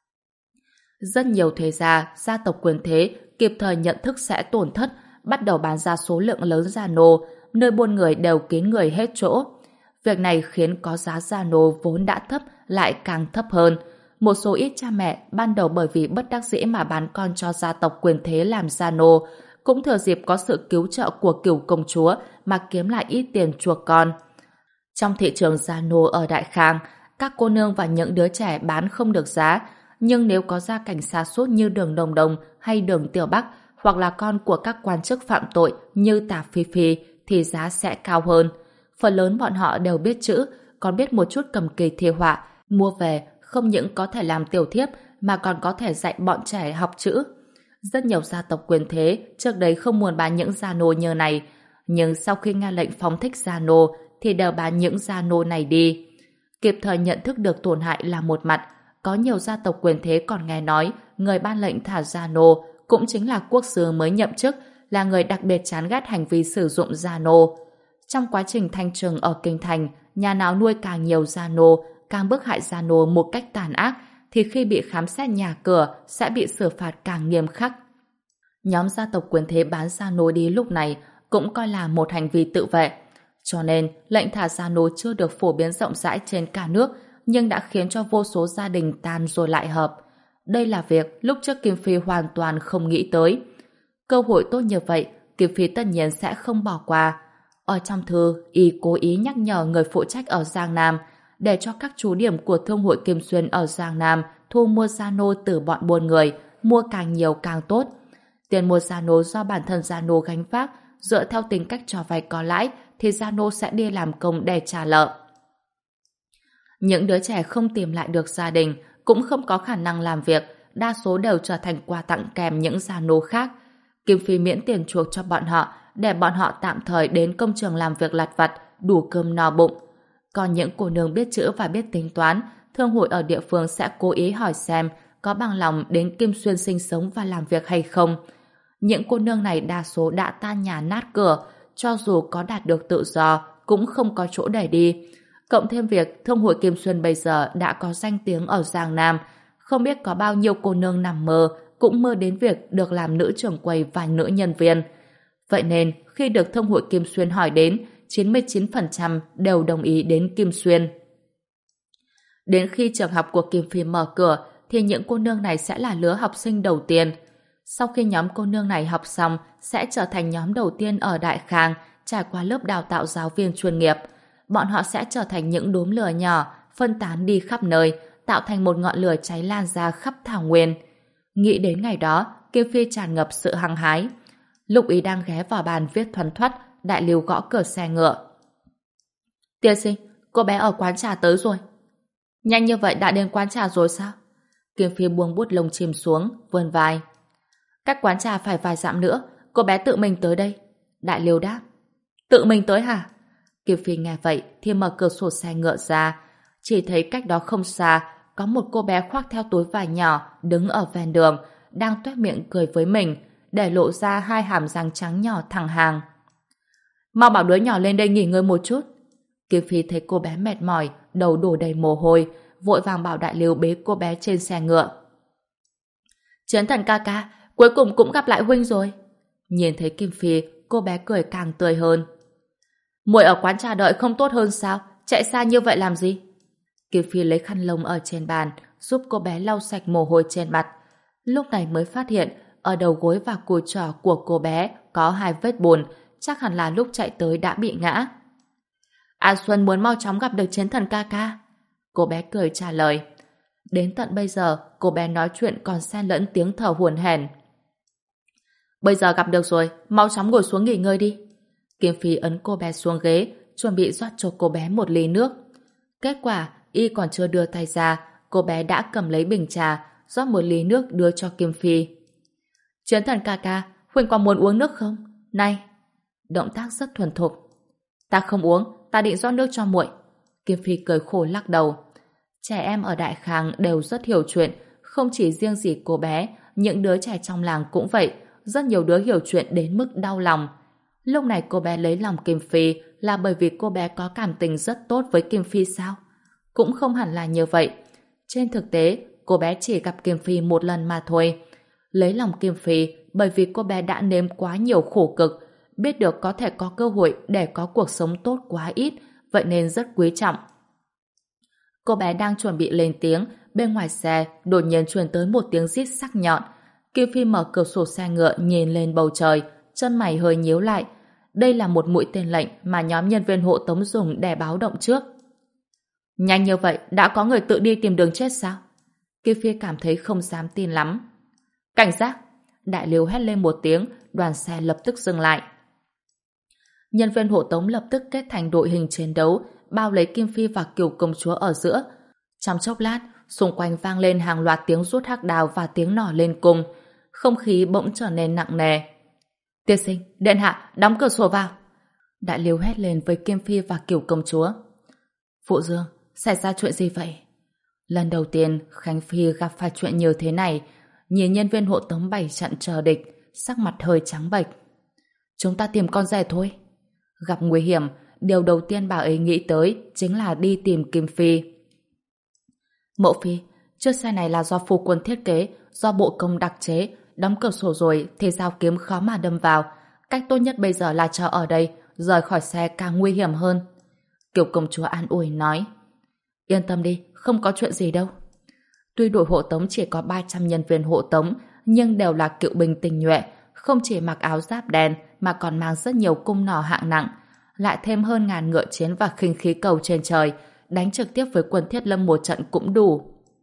Rất nhiều thế gia, gia tộc quyền thế kịp thời nhận thức sẽ tổn thất, bắt đầu bán ra số lượng lớn gia nô, nơi buôn người đều kín người hết chỗ. Việc này khiến có giá gia nô vốn đã thấp lại càng thấp hơn. Một số ít cha mẹ ban đầu bởi vì bất đắc dĩ mà bán con cho gia tộc quyền thế làm gia nô, cũng thừa dịp có sự cứu trợ của Cửu công chúa mà kiếm lại ít tiền chuộc con. Trong thị trường gia nô ở Đại Khang, các cô nương và những đứa trẻ bán không được giá, nhưng nếu có gia cảnh xa sút như Đường Đồng Đồng hay Đường Tiểu Bắc, hoặc là con của các quan chức phạm tội như Tả Phi Phi, thì giá sẽ cao hơn. Phần lớn bọn họ đều biết chữ, còn biết một chút cầm kỳ thi họa, mua về không những có thể làm tiểu thiếp mà còn có thể dạy bọn trẻ học chữ. Rất nhiều gia tộc quyền thế trước đấy không muốn bán những gia nô như này, nhưng sau khi nghe lệnh phóng thích gia nô thì đều bán những gia nô này đi. Kịp thời nhận thức được tổn hại là một mặt, có nhiều gia tộc quyền thế còn nghe nói người ban lệnh thả gia nô cũng chính là quốc sư mới nhậm chức, là người đặc biệt chán ghét hành vi sử dụng gia nô. Trong quá trình thanh trừng ở kinh thành, nhà nào nuôi càng nhiều gia nô, càng bức hại gia nô một cách tàn ác, thì khi bị khám xét nhà cửa sẽ bị xử phạt càng nghiêm khắc. Nhóm gia tộc quyền thế bán gia nô đi lúc này cũng coi là một hành vi tự vệ. Cho nên, lệnh thả gia nô chưa được phổ biến rộng rãi trên cả nước, nhưng đã khiến cho vô số gia đình tan rồi lại hợp. Đây là việc lúc trước Kim Phi hoàn toàn không nghĩ tới. Cơ hội tốt như vậy, Kim Phi tất nhiên sẽ không bỏ qua. Ở trong thư, y cố ý nhắc nhở người phụ trách ở Giang Nam để cho các chú điểm của Thương hội Kim Xuyên ở Giang Nam thu mua gia nô từ bọn buôn người, mua càng nhiều càng tốt. Tiền mua gia nô do bản thân gia nô gánh vác, dựa theo tính cách cho vay có lãi thì gia nô sẽ đi làm công để trả nợ. Những đứa trẻ không tìm lại được gia đình, cũng không có khả năng làm việc, đa số đều trở thành quà tặng kèm những gia nô khác. Kim Phi miễn tiền chuộc cho bọn họ, để bọn họ tạm thời đến công trường làm việc lặt vặt, đủ cơm no bụng. Còn những cô nương biết chữ và biết tính toán, thương hội ở địa phương sẽ cố ý hỏi xem có bằng lòng đến Kim Xuyên sinh sống và làm việc hay không. Những cô nương này đa số đã tan nhà nát cửa, cho dù có đạt được tự do, cũng không có chỗ để đi. Cộng thêm việc Thương hội Kim Xuyên bây giờ đã có danh tiếng ở Giang Nam, không biết có bao nhiêu cô nương nằm mơ cũng mơ đến việc được làm nữ trưởng quầy và nữ nhân viên. Vậy nên, khi được Thông hội Kim Xuyên hỏi đến, chín mươi chín phần trăm đều đồng ý đến Kim Xuyên. Đến khi trường học của Kim Phi mở cửa, thì những cô nương này sẽ là lứa học sinh đầu tiên. Sau khi nhóm cô nương này học xong, sẽ trở thành nhóm đầu tiên ở Đại Khang, trải qua lớp đào tạo giáo viên chuyên nghiệp. Bọn họ sẽ trở thành những đốm lửa nhỏ, phân tán đi khắp nơi, tạo thành một ngọn lửa cháy lan ra khắp thảo nguyên. Nghĩ đến ngày đó, Kim Phi tràn ngập sự hăng hái. Lúc ý đang ghé vào bàn viết thuần thoắt, Đại Lưu gõ cửa xe ngựa. Tiên sinh, cô bé ở quán trà tới rồi. Nhanh như vậy đã đến quán trà rồi sao? Kim Phi buông bút lông chìm xuống, vươn vai. Cách quán trà phải vài dặm nữa, cô bé tự mình tới đây. Đại Liêu đáp. Tự mình tới hả? Kim Phi nghe vậy thì mở cửa sổ xe ngựa ra. Chỉ thấy cách đó không xa, có một cô bé khoác theo túi vải nhỏ đứng ở ven đường, đang toét miệng cười với mình, để lộ ra hai hàm răng trắng nhỏ thẳng hàng. Mau bảo đứa nhỏ lên đây nghỉ ngơi một chút. Kim Phi thấy cô bé mệt mỏi, đầu đổ đầy mồ hôi, vội vàng bảo Đại Liêu bế cô bé trên xe ngựa. Chiến Thần ca ca, cuối cùng cũng gặp lại huynh rồi. Nhìn thấy Kim Phi, cô bé cười càng tươi hơn. Muội ở quán trà đợi không tốt hơn sao? Chạy xa như vậy làm gì? Kim Phi lấy khăn lông ở trên bàn, giúp cô bé lau sạch mồ hôi trên mặt. Lúc này mới phát hiện, ở đầu gối và cùi trỏ của cô bé có hai vết bùn, chắc hẳn là lúc chạy tới đã bị ngã. An Xuân muốn mau chóng gặp được Chiến Thần ca ca. Cô bé cười trả lời. Đến tận bây giờ, cô bé nói chuyện còn xen lẫn tiếng thở hổn hển. Bây giờ gặp được rồi, mau chóng ngồi xuống nghỉ ngơi đi. Kim Phi ấn cô bé xuống ghế, chuẩn bị rót cho cô bé một ly nước. Kết quả, y còn chưa đưa tay ra, cô bé đã cầm lấy bình trà, rót một ly nước đưa cho Kim Phi. Chiến Thần ca ca, huynh có muốn uống nước không? Này! Động tác rất thuần thục. Ta không uống, ta định rót nước cho muội. Kim Phi cười khổ lắc đầu. Trẻ em ở Đại Khang đều rất hiểu chuyện, không chỉ riêng gì cô bé, những đứa trẻ trong làng cũng vậy, rất nhiều đứa hiểu chuyện đến mức đau lòng. Lúc này cô bé lấy lòng Kim Phi là bởi vì cô bé có cảm tình rất tốt với Kim Phi sao? Cũng không hẳn là như vậy. Trên thực tế, cô bé chỉ gặp Kim Phi một lần mà thôi. Lấy lòng Kim Phi bởi vì cô bé đã nếm quá nhiều khổ cực, biết được có thể có cơ hội để có cuộc sống tốt quá ít, vậy nên rất quý trọng. Cô bé đang chuẩn bị lên tiếng, bên ngoài xe đột nhiên truyền tới một tiếng rít sắc nhọn. Kim Phi mở cửa sổ xe ngựa nhìn lên bầu trời, chân mày hơi nhíu lại. Đây là một mũi tên lệnh mà nhóm nhân viên hộ tống dùng để báo động trước. Nhanh như vậy, đã có người tự đi tìm đường chết sao? Kim Phi cảm thấy không dám tin lắm. Cảnh giác! Đại Liêu hét lên một tiếng, đoàn xe lập tức dừng lại. Nhân viên hộ tống lập tức kết thành đội hình chiến đấu, bao lấy Kim Phi và Kiều công chúa ở giữa. Trong chốc lát, xung quanh vang lên hàng loạt tiếng rút hắc đào và tiếng nỏ lên cung. Không khí bỗng trở nên nặng nề. Tiên sinh, điện hạ, đóng cửa sổ vào. Đại Liêu hét lên với Kim Phi và Kiều công chúa. Phụ Dương, xảy ra chuyện gì vậy? Lần đầu tiên Khánh Phi gặp phải chuyện như thế này, nhìn nhân viên hộ tống bày trận chờ địch, sắc mặt hơi trắng bệch. Chúng ta tìm con rể thôi. Gặp nguy hiểm, điều đầu tiên bà ấy nghĩ tới chính là đi tìm Kim Phi. Mộ Phi, chiếc xe này là do phu quân thiết kế, do bộ công đặc chế, đóng cửa sổ rồi thì dao kiếm khó mà đâm vào. Cách tốt nhất bây giờ là chờ ở đây, rời khỏi xe càng nguy hiểm hơn. Kiều công chúa an ủi nói. Yên tâm đi, không có chuyện gì đâu. Tuy đội hộ tống chỉ có ba trăm nhân viên hộ tống, nhưng đều là cựu binh tinh nhuệ, không chỉ mặc áo giáp đen mà còn mang rất nhiều cung nỏ hạng nặng, lại thêm hơn ngàn ngựa chiến và khinh khí cầu trên trời, đánh trực tiếp với quân Thiết Lâm một trận cũng đủ.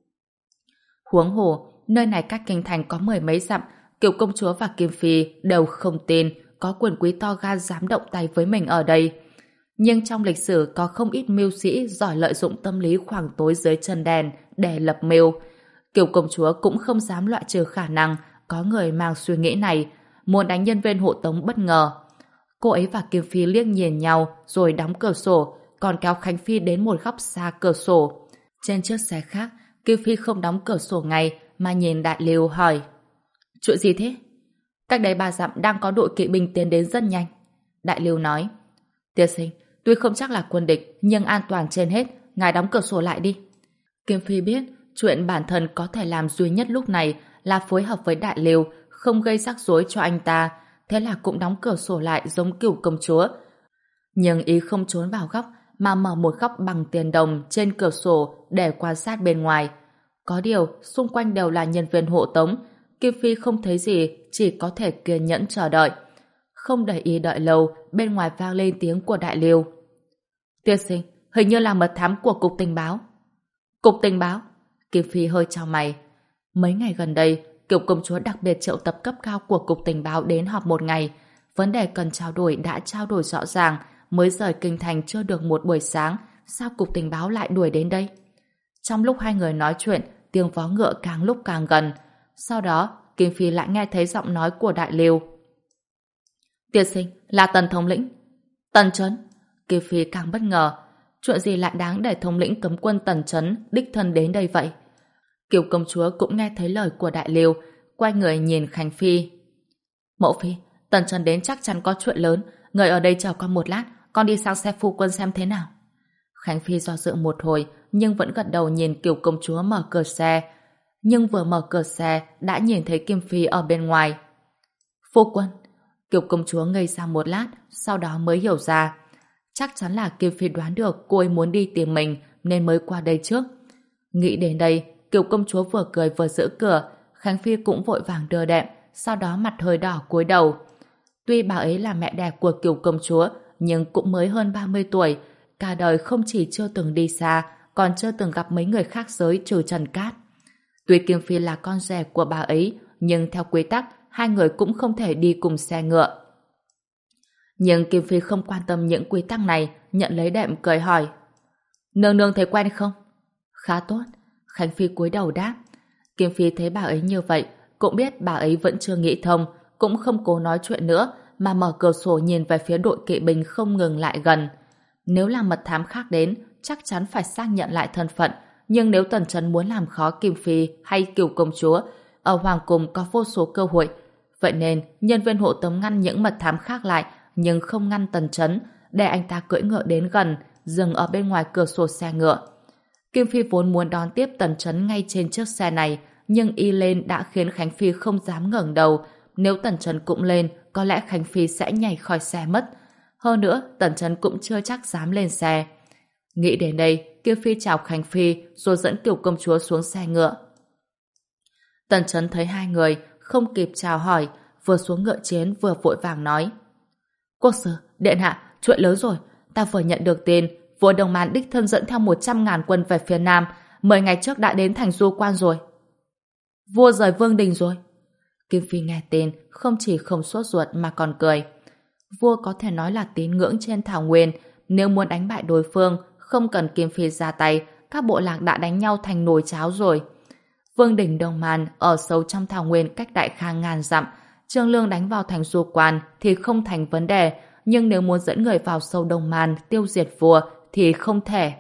Huống hồ, nơi này cách kinh thành có mười mấy dặm, Kiều công chúa và Kim Phi đều không tin có quyền quý to gan dám động tay với mình ở đây. Nhưng trong lịch sử có không ít mưu sĩ giỏi lợi dụng tâm lý khoảng tối dưới chân đèn để lập mưu. Kiều công chúa cũng không dám loại trừ khả năng có người mang suy nghĩ này, muốn đánh nhân viên hộ tống bất ngờ. Cô ấy và Kim Phi liếc nhìn nhau rồi đóng cửa sổ, còn kéo Khánh Phi đến một góc xa cửa sổ. Trên chiếc xe khác, Kim Phi không đóng cửa sổ ngay mà nhìn Đại Liêu hỏi. Chuyện gì thế? Cách đây ba dặm đang có đội kỵ binh tiến đến rất nhanh. Đại Liêu nói. Tiên sinh, tuy không chắc là quân địch nhưng an toàn trên hết, ngài đóng cửa sổ lại đi. Kim Phi biết chuyện bản thân có thể làm duy nhất lúc này là phối hợp với Đại Liêu, không gây rắc rối cho anh ta, thế là cũng đóng cửa sổ lại giống Cửu công chúa. Nhưng ý không trốn vào góc mà mở một góc bằng tiền đồng trên cửa sổ để quan sát bên ngoài. Có điều, xung quanh đều là nhân viên hộ tống, Kim Phi không thấy gì, chỉ có thể kiên nhẫn chờ đợi. Không để ý đợi lâu, bên ngoài vang lên tiếng của Đại Liêu. Tiên sinh, hình như là mật thám của Cục Tình báo. Cục Tình báo? Kim Phi hơi chau mày. Mấy ngày gần đây, Cửu công chúa đặc biệt triệu tập cấp cao của Cục Tình báo đến họp một ngày. Vấn đề cần trao đổi đã trao đổi rõ ràng, mới rời kinh thành chưa được một buổi sáng, sao Cục Tình báo lại đuổi đến đây? Trong lúc hai người nói chuyện, tiếng vó ngựa càng lúc càng gần. Sau đó, Kim Phi lại nghe thấy giọng nói của Đại Liêu. Tiên sinh, là Tần thống lĩnh. Tần Chấn? Kim Phi càng bất ngờ. Chuyện gì lại đáng để thống lĩnh cấm quân Tần Chấn đích thân đến đây vậy? Kiều công chúa cũng nghe thấy lời của Đại Liêu, quay người nhìn Khánh Phi. Mẫu Phi, Tần Chấn đến chắc chắn có chuyện lớn, người ở đây chờ con một lát, con đi sang xe phu quân xem thế nào. Khánh Phi do dự một hồi, nhưng vẫn gật đầu nhìn Kiều công chúa mở cửa xe. Nhưng vừa mở cửa xe, đã nhìn thấy Kim Phi ở bên ngoài. Phu quân. Kiều công chúa ngây ra một lát, sau đó mới hiểu ra. Chắc chắn là Kim Phi đoán được cô ấy muốn đi tìm mình, nên mới qua đây trước. Nghĩ đến đây, Kiều công chúa vừa cười vừa giữ cửa, Khánh Phi cũng vội vàng đưa đệm, sau đó mặt hơi đỏ cúi đầu. Tuy bà ấy là mẹ đẻ của Kiều công chúa, nhưng cũng mới hơn ba mươi tuổi, cả đời không chỉ chưa từng đi xa, còn chưa từng gặp mấy người khác giới trừ Trần Cát. Tuy Kim Phi là con rể của bà ấy, nhưng theo quy tắc, hai người cũng không thể đi cùng xe ngựa. Nhưng Kim Phi không quan tâm những quy tắc này, nhận lấy đệm cười hỏi. Nương nương thấy quen không? Khá tốt. Khánh Phi cúi đầu đáp. Kim Phi thấy bà ấy như vậy, cũng biết bà ấy vẫn chưa nghĩ thông, cũng không cố nói chuyện nữa, mà mở cửa sổ nhìn về phía đội kỵ binh không ngừng lại gần. Nếu là mật thám khác đến, chắc chắn phải xác nhận lại thân phận, nhưng nếu Tần Chấn muốn làm khó Kim Phi hay Kiều công chúa, ở Hoàng Cung có vô số cơ hội. Vậy nên, nhân viên hộ tống ngăn những mật thám khác lại, nhưng không ngăn Tần Chấn, để anh ta cưỡi ngựa đến gần, dừng ở bên ngoài cửa sổ xe ngựa. Kim Phi vốn muốn đón tiếp Tần Chấn ngay trên chiếc xe này, nhưng y lên đã khiến Khánh Phi không dám ngẩng đầu. Nếu Tần Chấn cũng lên, có lẽ Khánh Phi sẽ nhảy khỏi xe mất. Hơn nữa, Tần Chấn cũng chưa chắc dám lên xe. Nghĩ đến đây, Kim Phi chào Khánh Phi rồi dẫn Kiều công chúa xuống xe ngựa. Tần Chấn thấy hai người, không kịp chào hỏi, vừa xuống ngựa chiến vừa vội vàng nói. Quốc sư, điện hạ, chuyện lớn rồi. Ta vừa nhận được tin, vua Đồng Man đích thân dẫn theo một trăm ngàn quân về phía Nam, mười ngày trước đã đến thành Du Quan rồi. Vua rời Vương Đình rồi. Kim Phi nghe tin, không chỉ không sốt ruột mà còn cười. Vua có thể nói là tín ngưỡng trên thảo nguyên, nếu muốn đánh bại đối phương, không cần Kim Phi ra tay, các bộ lạc đã đánh nhau thành nồi cháo rồi. Vương Đình Đồng Man ở sâu trong thảo nguyên cách Đại Khang ngàn dặm, Trương Lương đánh vào thành Du Quan thì không thành vấn đề, nhưng nếu muốn dẫn người vào sâu Đồng Man tiêu diệt vua thì không thể.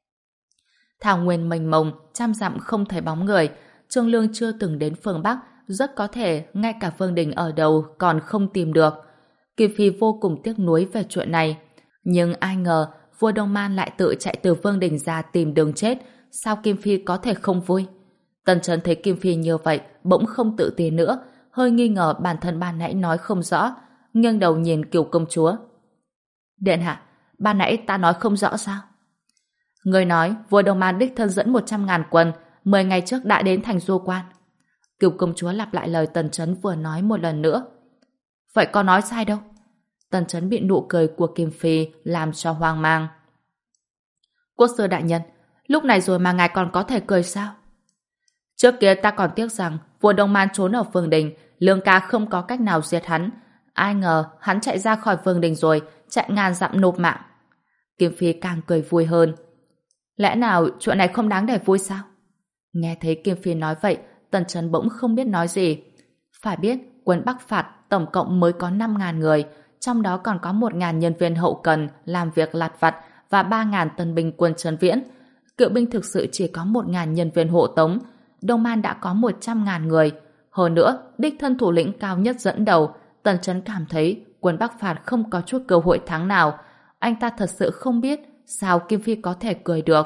Thảo nguyên mênh mông, trăm dặm không thấy bóng người, Trương Lương chưa từng đến phương Bắc, rất có thể ngay cả Vương Đình ở đâu còn không tìm được. Kim Phi vô cùng tiếc nuối về chuyện này, nhưng ai ngờ vua Đông Man lại tự chạy từ Vương Đình ra tìm đường chết, sao Kim Phi có thể không vui? Tần Chấn thấy Kim Phi như vậy, bỗng không tự tin nữa, hơi nghi ngờ bản thân ban nãy nói không rõ, nghiêng đầu nhìn Kiều công chúa. Điện hạ, ban nãy ta nói không rõ sao? Người nói vua Đông Man đích thân dẫn một trăm ngàn quân, mười ngày trước đã đến thành Du Quan. Kiều công chúa lặp lại lời Tần Chấn vừa nói một lần nữa. Vậy có nói sai đâu? Tần Chấn bị nụ cười của Kim Phi làm cho hoang mang. Quốc sư đại nhân, lúc này rồi mà ngài còn có thể cười sao? Trước kia ta còn tiếc rằng vua Đông Man trốn ở Vương Đình, Lương ca không có cách nào giết hắn. Ai ngờ hắn chạy ra khỏi Vương Đình rồi, chạy ngàn dặm nộp mạng. Kim Phi càng cười vui hơn. Lẽ nào chuyện này không đáng để vui sao? Nghe thấy Kim Phi nói vậy, Tần Chấn bỗng không biết nói gì. Phải biết, quân Bắc phạt tổng cộng mới có năm ngàn người, trong đó còn có một ngàn nhân viên hậu cần làm việc lặt vặt và ba ngàn tân binh quân Trấn Viễn. Kỵ binh thực sự chỉ có một ngàn nhân viên hộ tống. Đông Man đã có một trăm ngàn người. Hơn nữa, đích thân thủ lĩnh cao nhất dẫn đầu, Tần Chấn cảm thấy quân Bắc phạt không có chút cơ hội thắng nào. Anh ta thật sự không biết sao Kim Phi có thể cười được.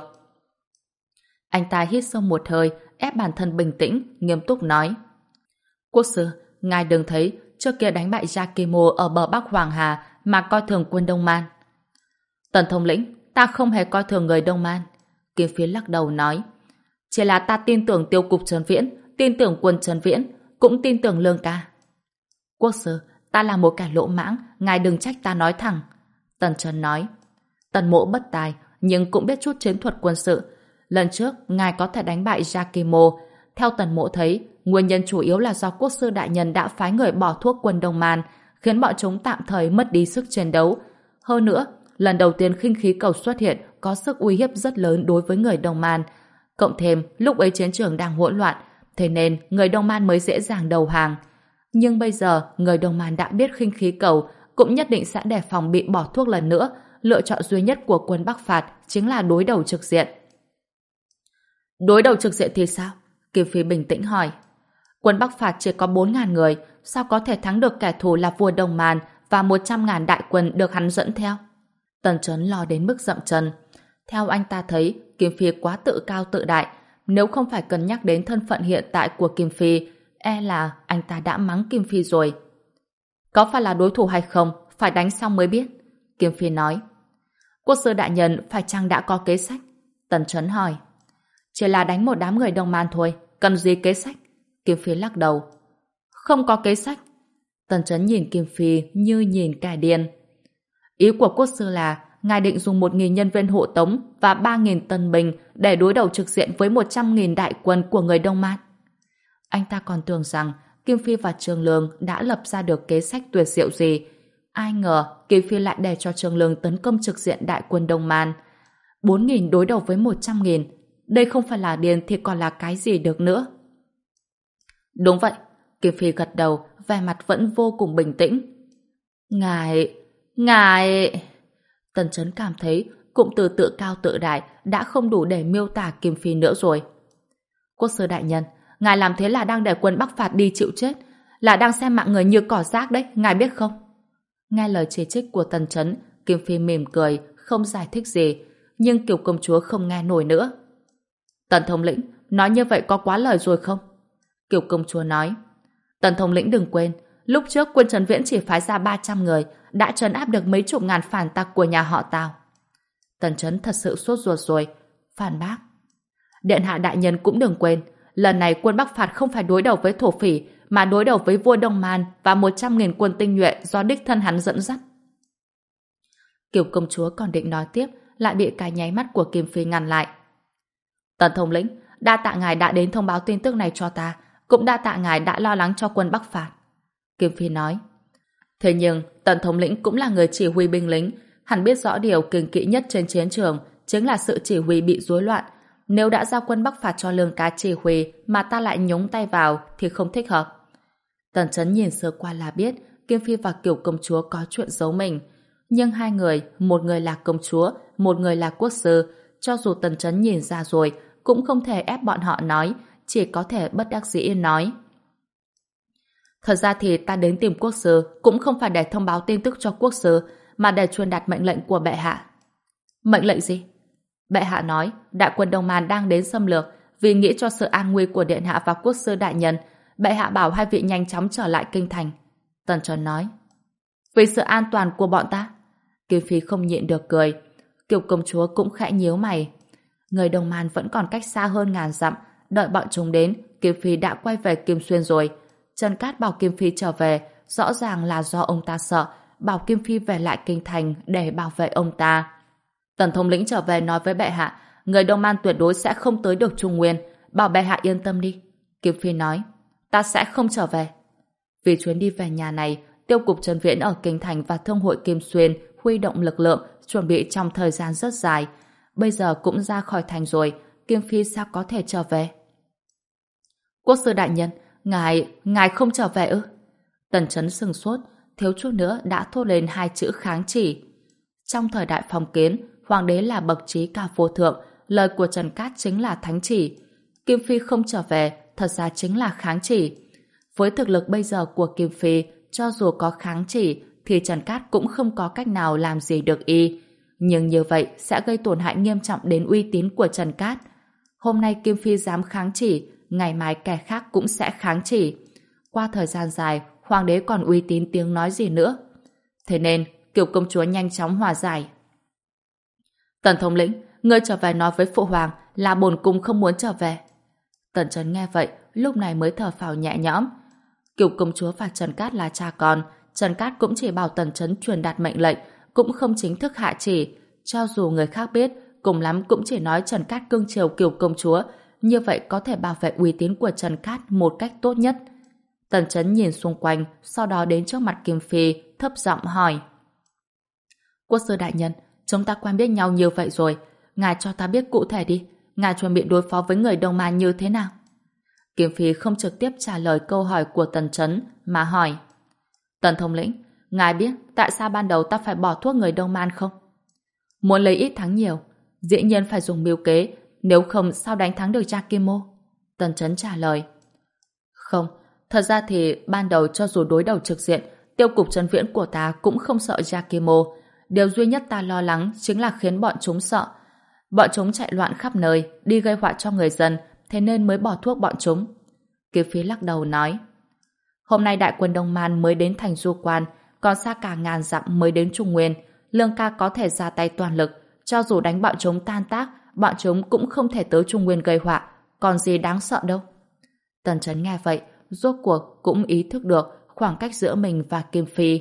Anh ta hít sâu một hơi, ép bản thân bình tĩnh, nghiêm túc nói. Quốc sư, ngài đừng thấy trước kia đánh bại Yakimo ở bờ Bắc Hoàng Hà mà coi thường quân Đông Man. Tần thống lĩnh, ta không hề coi thường người Đông Man. Kim Phi lắc đầu nói, chỉ là ta tin tưởng tiêu cục Trấn Viễn, tin tưởng quân Trấn Viễn, cũng tin tưởng Lương ca. Quốc sư, ta là một kẻ lỗ mãng, ngài đừng trách ta nói thẳng. Tần Trấn nói, Tần mỗ bất tài, nhưng cũng biết chút chiến thuật quân sự. Lần trước, ngài có thể đánh bại Yakimo. Theo Tần mỗ thấy, nguyên nhân chủ yếu là do quốc sư đại nhân đã phái người bỏ thuốc quân Đông Man, khiến bọn chúng tạm thời mất đi sức chiến đấu. Hơn nữa, lần đầu tiên khinh khí cầu xuất hiện có sức uy hiếp rất lớn đối với người Đông Man. Cộng thêm, lúc ấy chiến trường đang hỗn loạn, thế nên người Đông Man mới dễ dàng đầu hàng. Nhưng bây giờ, người Đông Man đã biết khinh khí cầu, cũng nhất định sẽ đề phòng bị bỏ thuốc lần nữa. Lựa chọn duy nhất của quân Bắc phạt chính là đối đầu trực diện. Đối đầu trực diện thì sao? Kim Phi bình tĩnh hỏi. Quân Bắc phạt chỉ có bốn nghìn người, sao có thể thắng được kẻ thù là vua Đông Man và một trăm nghìn đại quân được hắn dẫn theo? Tần Chấn lo đến mức dậm chân. Theo anh ta thấy, Kim Phi quá tự cao tự đại. Nếu không phải cân nhắc đến thân phận hiện tại của Kim Phi, e là anh ta đã mắng Kim Phi rồi. Có phải là đối thủ hay không, phải đánh xong mới biết. Kim Phi nói. Quốc sư đại nhân phải chăng đã có kế sách? Tần Chấn hỏi. Chỉ là đánh một đám người Đông Man thôi, cần gì kế sách? Kim Phi lắc đầu. Không có kế sách. Tần Chấn nhìn Kim Phi như nhìn kẻ điên. Ý của quốc sư là ngài định dùng một nghìn nhân viên hộ tống và ba nghìn tân binh để đối đầu trực diện với một trăm nghìn đại quân của người Đông Man. Anh ta còn tưởng rằng Kim Phi và Trương Lương đã lập ra được kế sách tuyệt diệu gì. Ai ngờ Kim Phi lại để cho Trương Lương tấn công trực diện đại quân Đông Man. bốn nghìn đối đầu với một trăm nghìn. Đây không phải là điên thì còn là cái gì được nữa. Đúng vậy. Kim Phi gật đầu, vẻ mặt vẫn vô cùng bình tĩnh. Ngài... Ngài... Tần Chấn cảm thấy cụm từ tự cao tự đại đã không đủ để miêu tả Kim Phi nữa rồi. Quốc sư đại nhân, ngài làm thế là đang để quân Bắc phạt đi chịu chết, là đang xem mạng người như cỏ rác đấy, ngài biết không? Nghe lời chỉ trích của Tần Chấn, Kim Phi mỉm cười, không giải thích gì, nhưng Kiều công chúa không nghe nổi nữa. Tần thống lĩnh, nói như vậy có quá lời rồi không? Kiều công chúa nói. Tần thống lĩnh đừng quên, lúc trước quân Trấn Viễn chỉ phái ra ba trăm người, đã trấn áp được mấy chục ngàn phản tặc của nhà họ Tào. Tần Chấn thật sự sốt ruột rồi, phản bác. Điện hạ đại nhân cũng đừng quên, lần này quân Bắc phạt không phải đối đầu với thổ phỉ, mà đối đầu với vua Đông Man và một trăm nghìn quân tinh nhuệ do đích thân hắn dẫn dắt. Kiều công chúa còn định nói tiếp, lại bị cái nháy mắt của Kim Phi ngăn lại. Tần thống lĩnh, đa tạ ngài đã đến thông báo tin tức này cho ta, cũng đa tạ ngài đã lo lắng cho quân Bắc phạt. Kim Phi nói. Thế nhưng, Tần thống lĩnh cũng là người chỉ huy binh lính, hẳn biết rõ điều kiêng kỵ nhất trên chiến trường chính là sự chỉ huy bị rối loạn. Nếu đã giao quân Bắc phạt cho Lương Cá chỉ huy mà ta lại nhúng tay vào thì không thích hợp. Tần Chấn nhìn sơ qua là biết Kim Phi và Kiều công chúa có chuyện giấu mình. Nhưng hai người, một người là công chúa, một người là quốc sư, cho dù Tần Chấn nhìn ra rồi cũng không thể ép bọn họ nói, chỉ có thể bất đắc dĩ nói. Thật ra thì ta đến tìm quốc sư cũng không phải để thông báo tin tức cho quốc sư, mà để truyền đạt mệnh lệnh của bệ hạ. Mệnh lệnh gì? Bệ hạ nói đại quân Đông Man đang đến xâm lược, vì nghĩ cho sự an nguy của điện hạ và quốc sư đại nhân, bệ hạ bảo hai vị nhanh chóng trở lại kinh thành. Tần Chấn nói. Vì sự an toàn của bọn ta? Kim Phi không nhịn được cười. Kiều công chúa cũng khẽ nhíu mày. Người Đông Man vẫn còn cách xa hơn ngàn dặm, đợi bọn chúng đến, Kim Phi đã quay về Kim Xuyên rồi. Trần Cát bảo Kim Phi trở về, rõ ràng là do ông ta sợ, bảo Kim Phi về lại kinh thành để bảo vệ ông ta. Tần thống lĩnh trở về nói với bệ hạ, người Đông Man tuyệt đối sẽ không tới được Trung Nguyên, bảo bệ hạ yên tâm đi. Kim Phi nói, ta sẽ không trở về. Vì chuyến đi về nhà này, tiêu cục Trấn Viễn ở kinh thành và thương hội Kim Xuyên huy động lực lượng, chuẩn bị trong thời gian rất dài. Bây giờ cũng ra khỏi thành rồi, Kim Phi sao có thể trở về? Quốc sư đại nhân, ngài, ngài không trở về ư? Tần Chấn sừng sốt, thiếu chút nữa đã thốt lên hai chữ kháng chỉ. Trong thời đại phong kiến, hoàng đế là bậc trí cao vô thượng, lời của Trần Cát chính là thánh chỉ. Kim Phi không trở về, thật ra chính là kháng chỉ. Với thực lực bây giờ của Kim Phi, cho dù có kháng chỉ, thì Trần Cát cũng không có cách nào làm gì được y. Nhưng như vậy sẽ gây tổn hại nghiêm trọng đến uy tín của Trần Cát. Hôm nay Kim Phi dám kháng chỉ, ngày mai kẻ khác cũng sẽ kháng chỉ. Qua thời gian dài, hoàng đế còn uy tín tiếng nói gì nữa. Thế nên, Kiều công chúa nhanh chóng hòa giải. Tần thống lĩnh, ngươi trở về nói với phụ hoàng là bổn cung không muốn trở về. Tần Chấn nghe vậy, lúc này mới thở phào nhẹ nhõm. Kiều công chúa và Trần Cát là cha con, Trần Cát cũng chỉ bảo Tần Chấn truyền đạt mệnh lệnh, cũng không chính thức hạ chỉ. Cho dù người khác biết, cùng lắm cũng chỉ nói Trần Cát cưng chiều Kiều công chúa, như vậy có thể bảo vệ uy tín của Trần Cát một cách tốt nhất. Tần Chấn nhìn xung quanh, sau đó đến trước mặt Kim Phi, thấp giọng hỏi. Quốc sư đại nhân, chúng ta quen biết nhau như vậy rồi, ngài cho ta biết cụ thể đi, ngài chuẩn bị đối phó với người Đông Man như thế nào? Kim Phi không trực tiếp trả lời câu hỏi của Tần Chấn, mà hỏi. Tần thống lĩnh, ngài biết tại sao ban đầu ta phải bỏ thuốc người Đông Man không? Muốn lấy ít thắng nhiều, dĩ nhiên phải dùng mưu kế, nếu không sao đánh thắng được Yakimo? Tần Chấn trả lời. Không, thật ra thì ban đầu cho dù đối đầu trực diện, tiêu cục chân viễn của ta cũng không sợ Yakimo. Điều duy nhất ta lo lắng chính là khiến bọn chúng sợ. Bọn chúng chạy loạn khắp nơi, đi gây họa cho người dân, thế nên mới bỏ thuốc bọn chúng. Kiều Phi lắc đầu nói. Hôm nay đại quân Đông Man mới đến thành Du Quan, còn xa cả ngàn dặm mới đến Trung Nguyên. Lương ca có thể ra tay toàn lực, cho dù đánh bọn chúng tan tác, bọn chúng cũng không thể tới Trung Nguyên gây họa, còn gì đáng sợ đâu. Tần Chấn nghe vậy, rốt cuộc cũng ý thức được khoảng cách giữa mình và Kim Phi.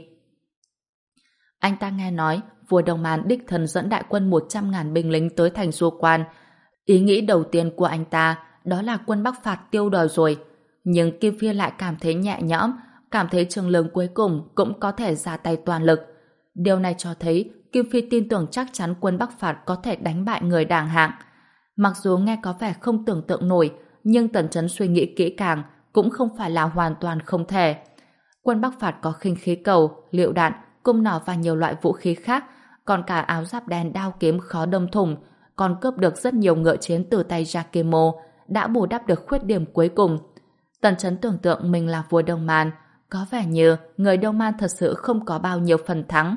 Anh ta nghe nói vua Đông Man đích thân dẫn đại quân một trăm ngàn binh lính tới thành Du Quan. Ý nghĩ đầu tiên của anh ta đó là quân Bắc phạt tiêu đời rồi. Nhưng Kim Phi lại cảm thấy nhẹ nhõm, cảm thấy Trường Lương cuối cùng cũng có thể ra tay toàn lực. Điều này cho thấy Kim Phi tin tưởng chắc chắn quân Bắc phạt có thể đánh bại người đàng hạng. Mặc dù nghe có vẻ không tưởng tượng nổi, nhưng Tần Chấn suy nghĩ kỹ càng cũng không phải là hoàn toàn không thể. Quân Bắc phạt có khinh khí cầu, lựu đạn, cung nỏ và nhiều loại vũ khí khác, còn cả áo giáp đen đao kiếm khó đâm thủng, còn cướp được rất nhiều ngựa chiến từ tay Yakimo, đã bù đắp được khuyết điểm cuối cùng. Tần Chấn tưởng tượng mình là vua Đông Man, có vẻ như người Đông Man thật sự không có bao nhiêu phần thắng.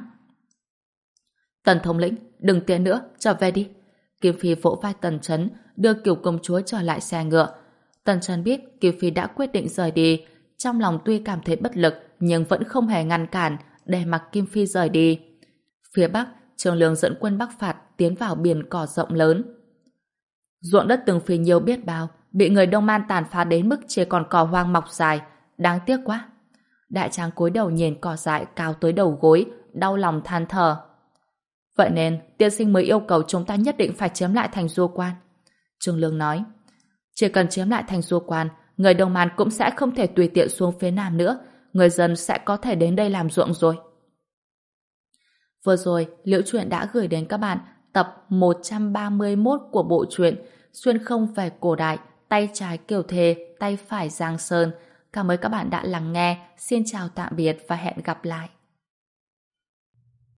Tần thống lĩnh, đừng tiến nữa, trở về đi. Kim Phi vỗ vai Tần Chấn, đưa Kiều công chúa trở lại xe ngựa. Tần Chấn biết Kim Phi đã quyết định rời đi, trong lòng tuy cảm thấy bất lực nhưng vẫn không hề ngăn cản, để mặc Kim Phi rời đi. Phía Bắc, Trường Lương dẫn quân Bắc phạt tiến vào biển cỏ rộng lớn. Ruộng đất từng phì nhiêu biết bao, bị người Đông Man tàn phá đến mức chỉ còn cỏ hoang mọc dài, đáng tiếc quá. Đại tráng cúi đầu nhìn cỏ dại cao tới đầu gối, đau lòng than thở. Vậy nên, tiên sinh mới yêu cầu chúng ta nhất định phải chiếm lại thành Du Quan. Trường Lương nói, chỉ cần chiếm lại thành Du Quan, người Đông Man cũng sẽ không thể tùy tiện xuống phía Nam nữa, người dân sẽ có thể đến đây làm ruộng rồi. Vừa rồi, Liễu Chuyện đã gửi đến các bạn tập một trăm ba mươi mốt của bộ truyện Xuyên không về cổ đại, tay trái Kiều Thề, tay phải Giang Sơn. Cảm ơn các bạn đã lắng nghe. Xin chào tạm biệt và hẹn gặp lại.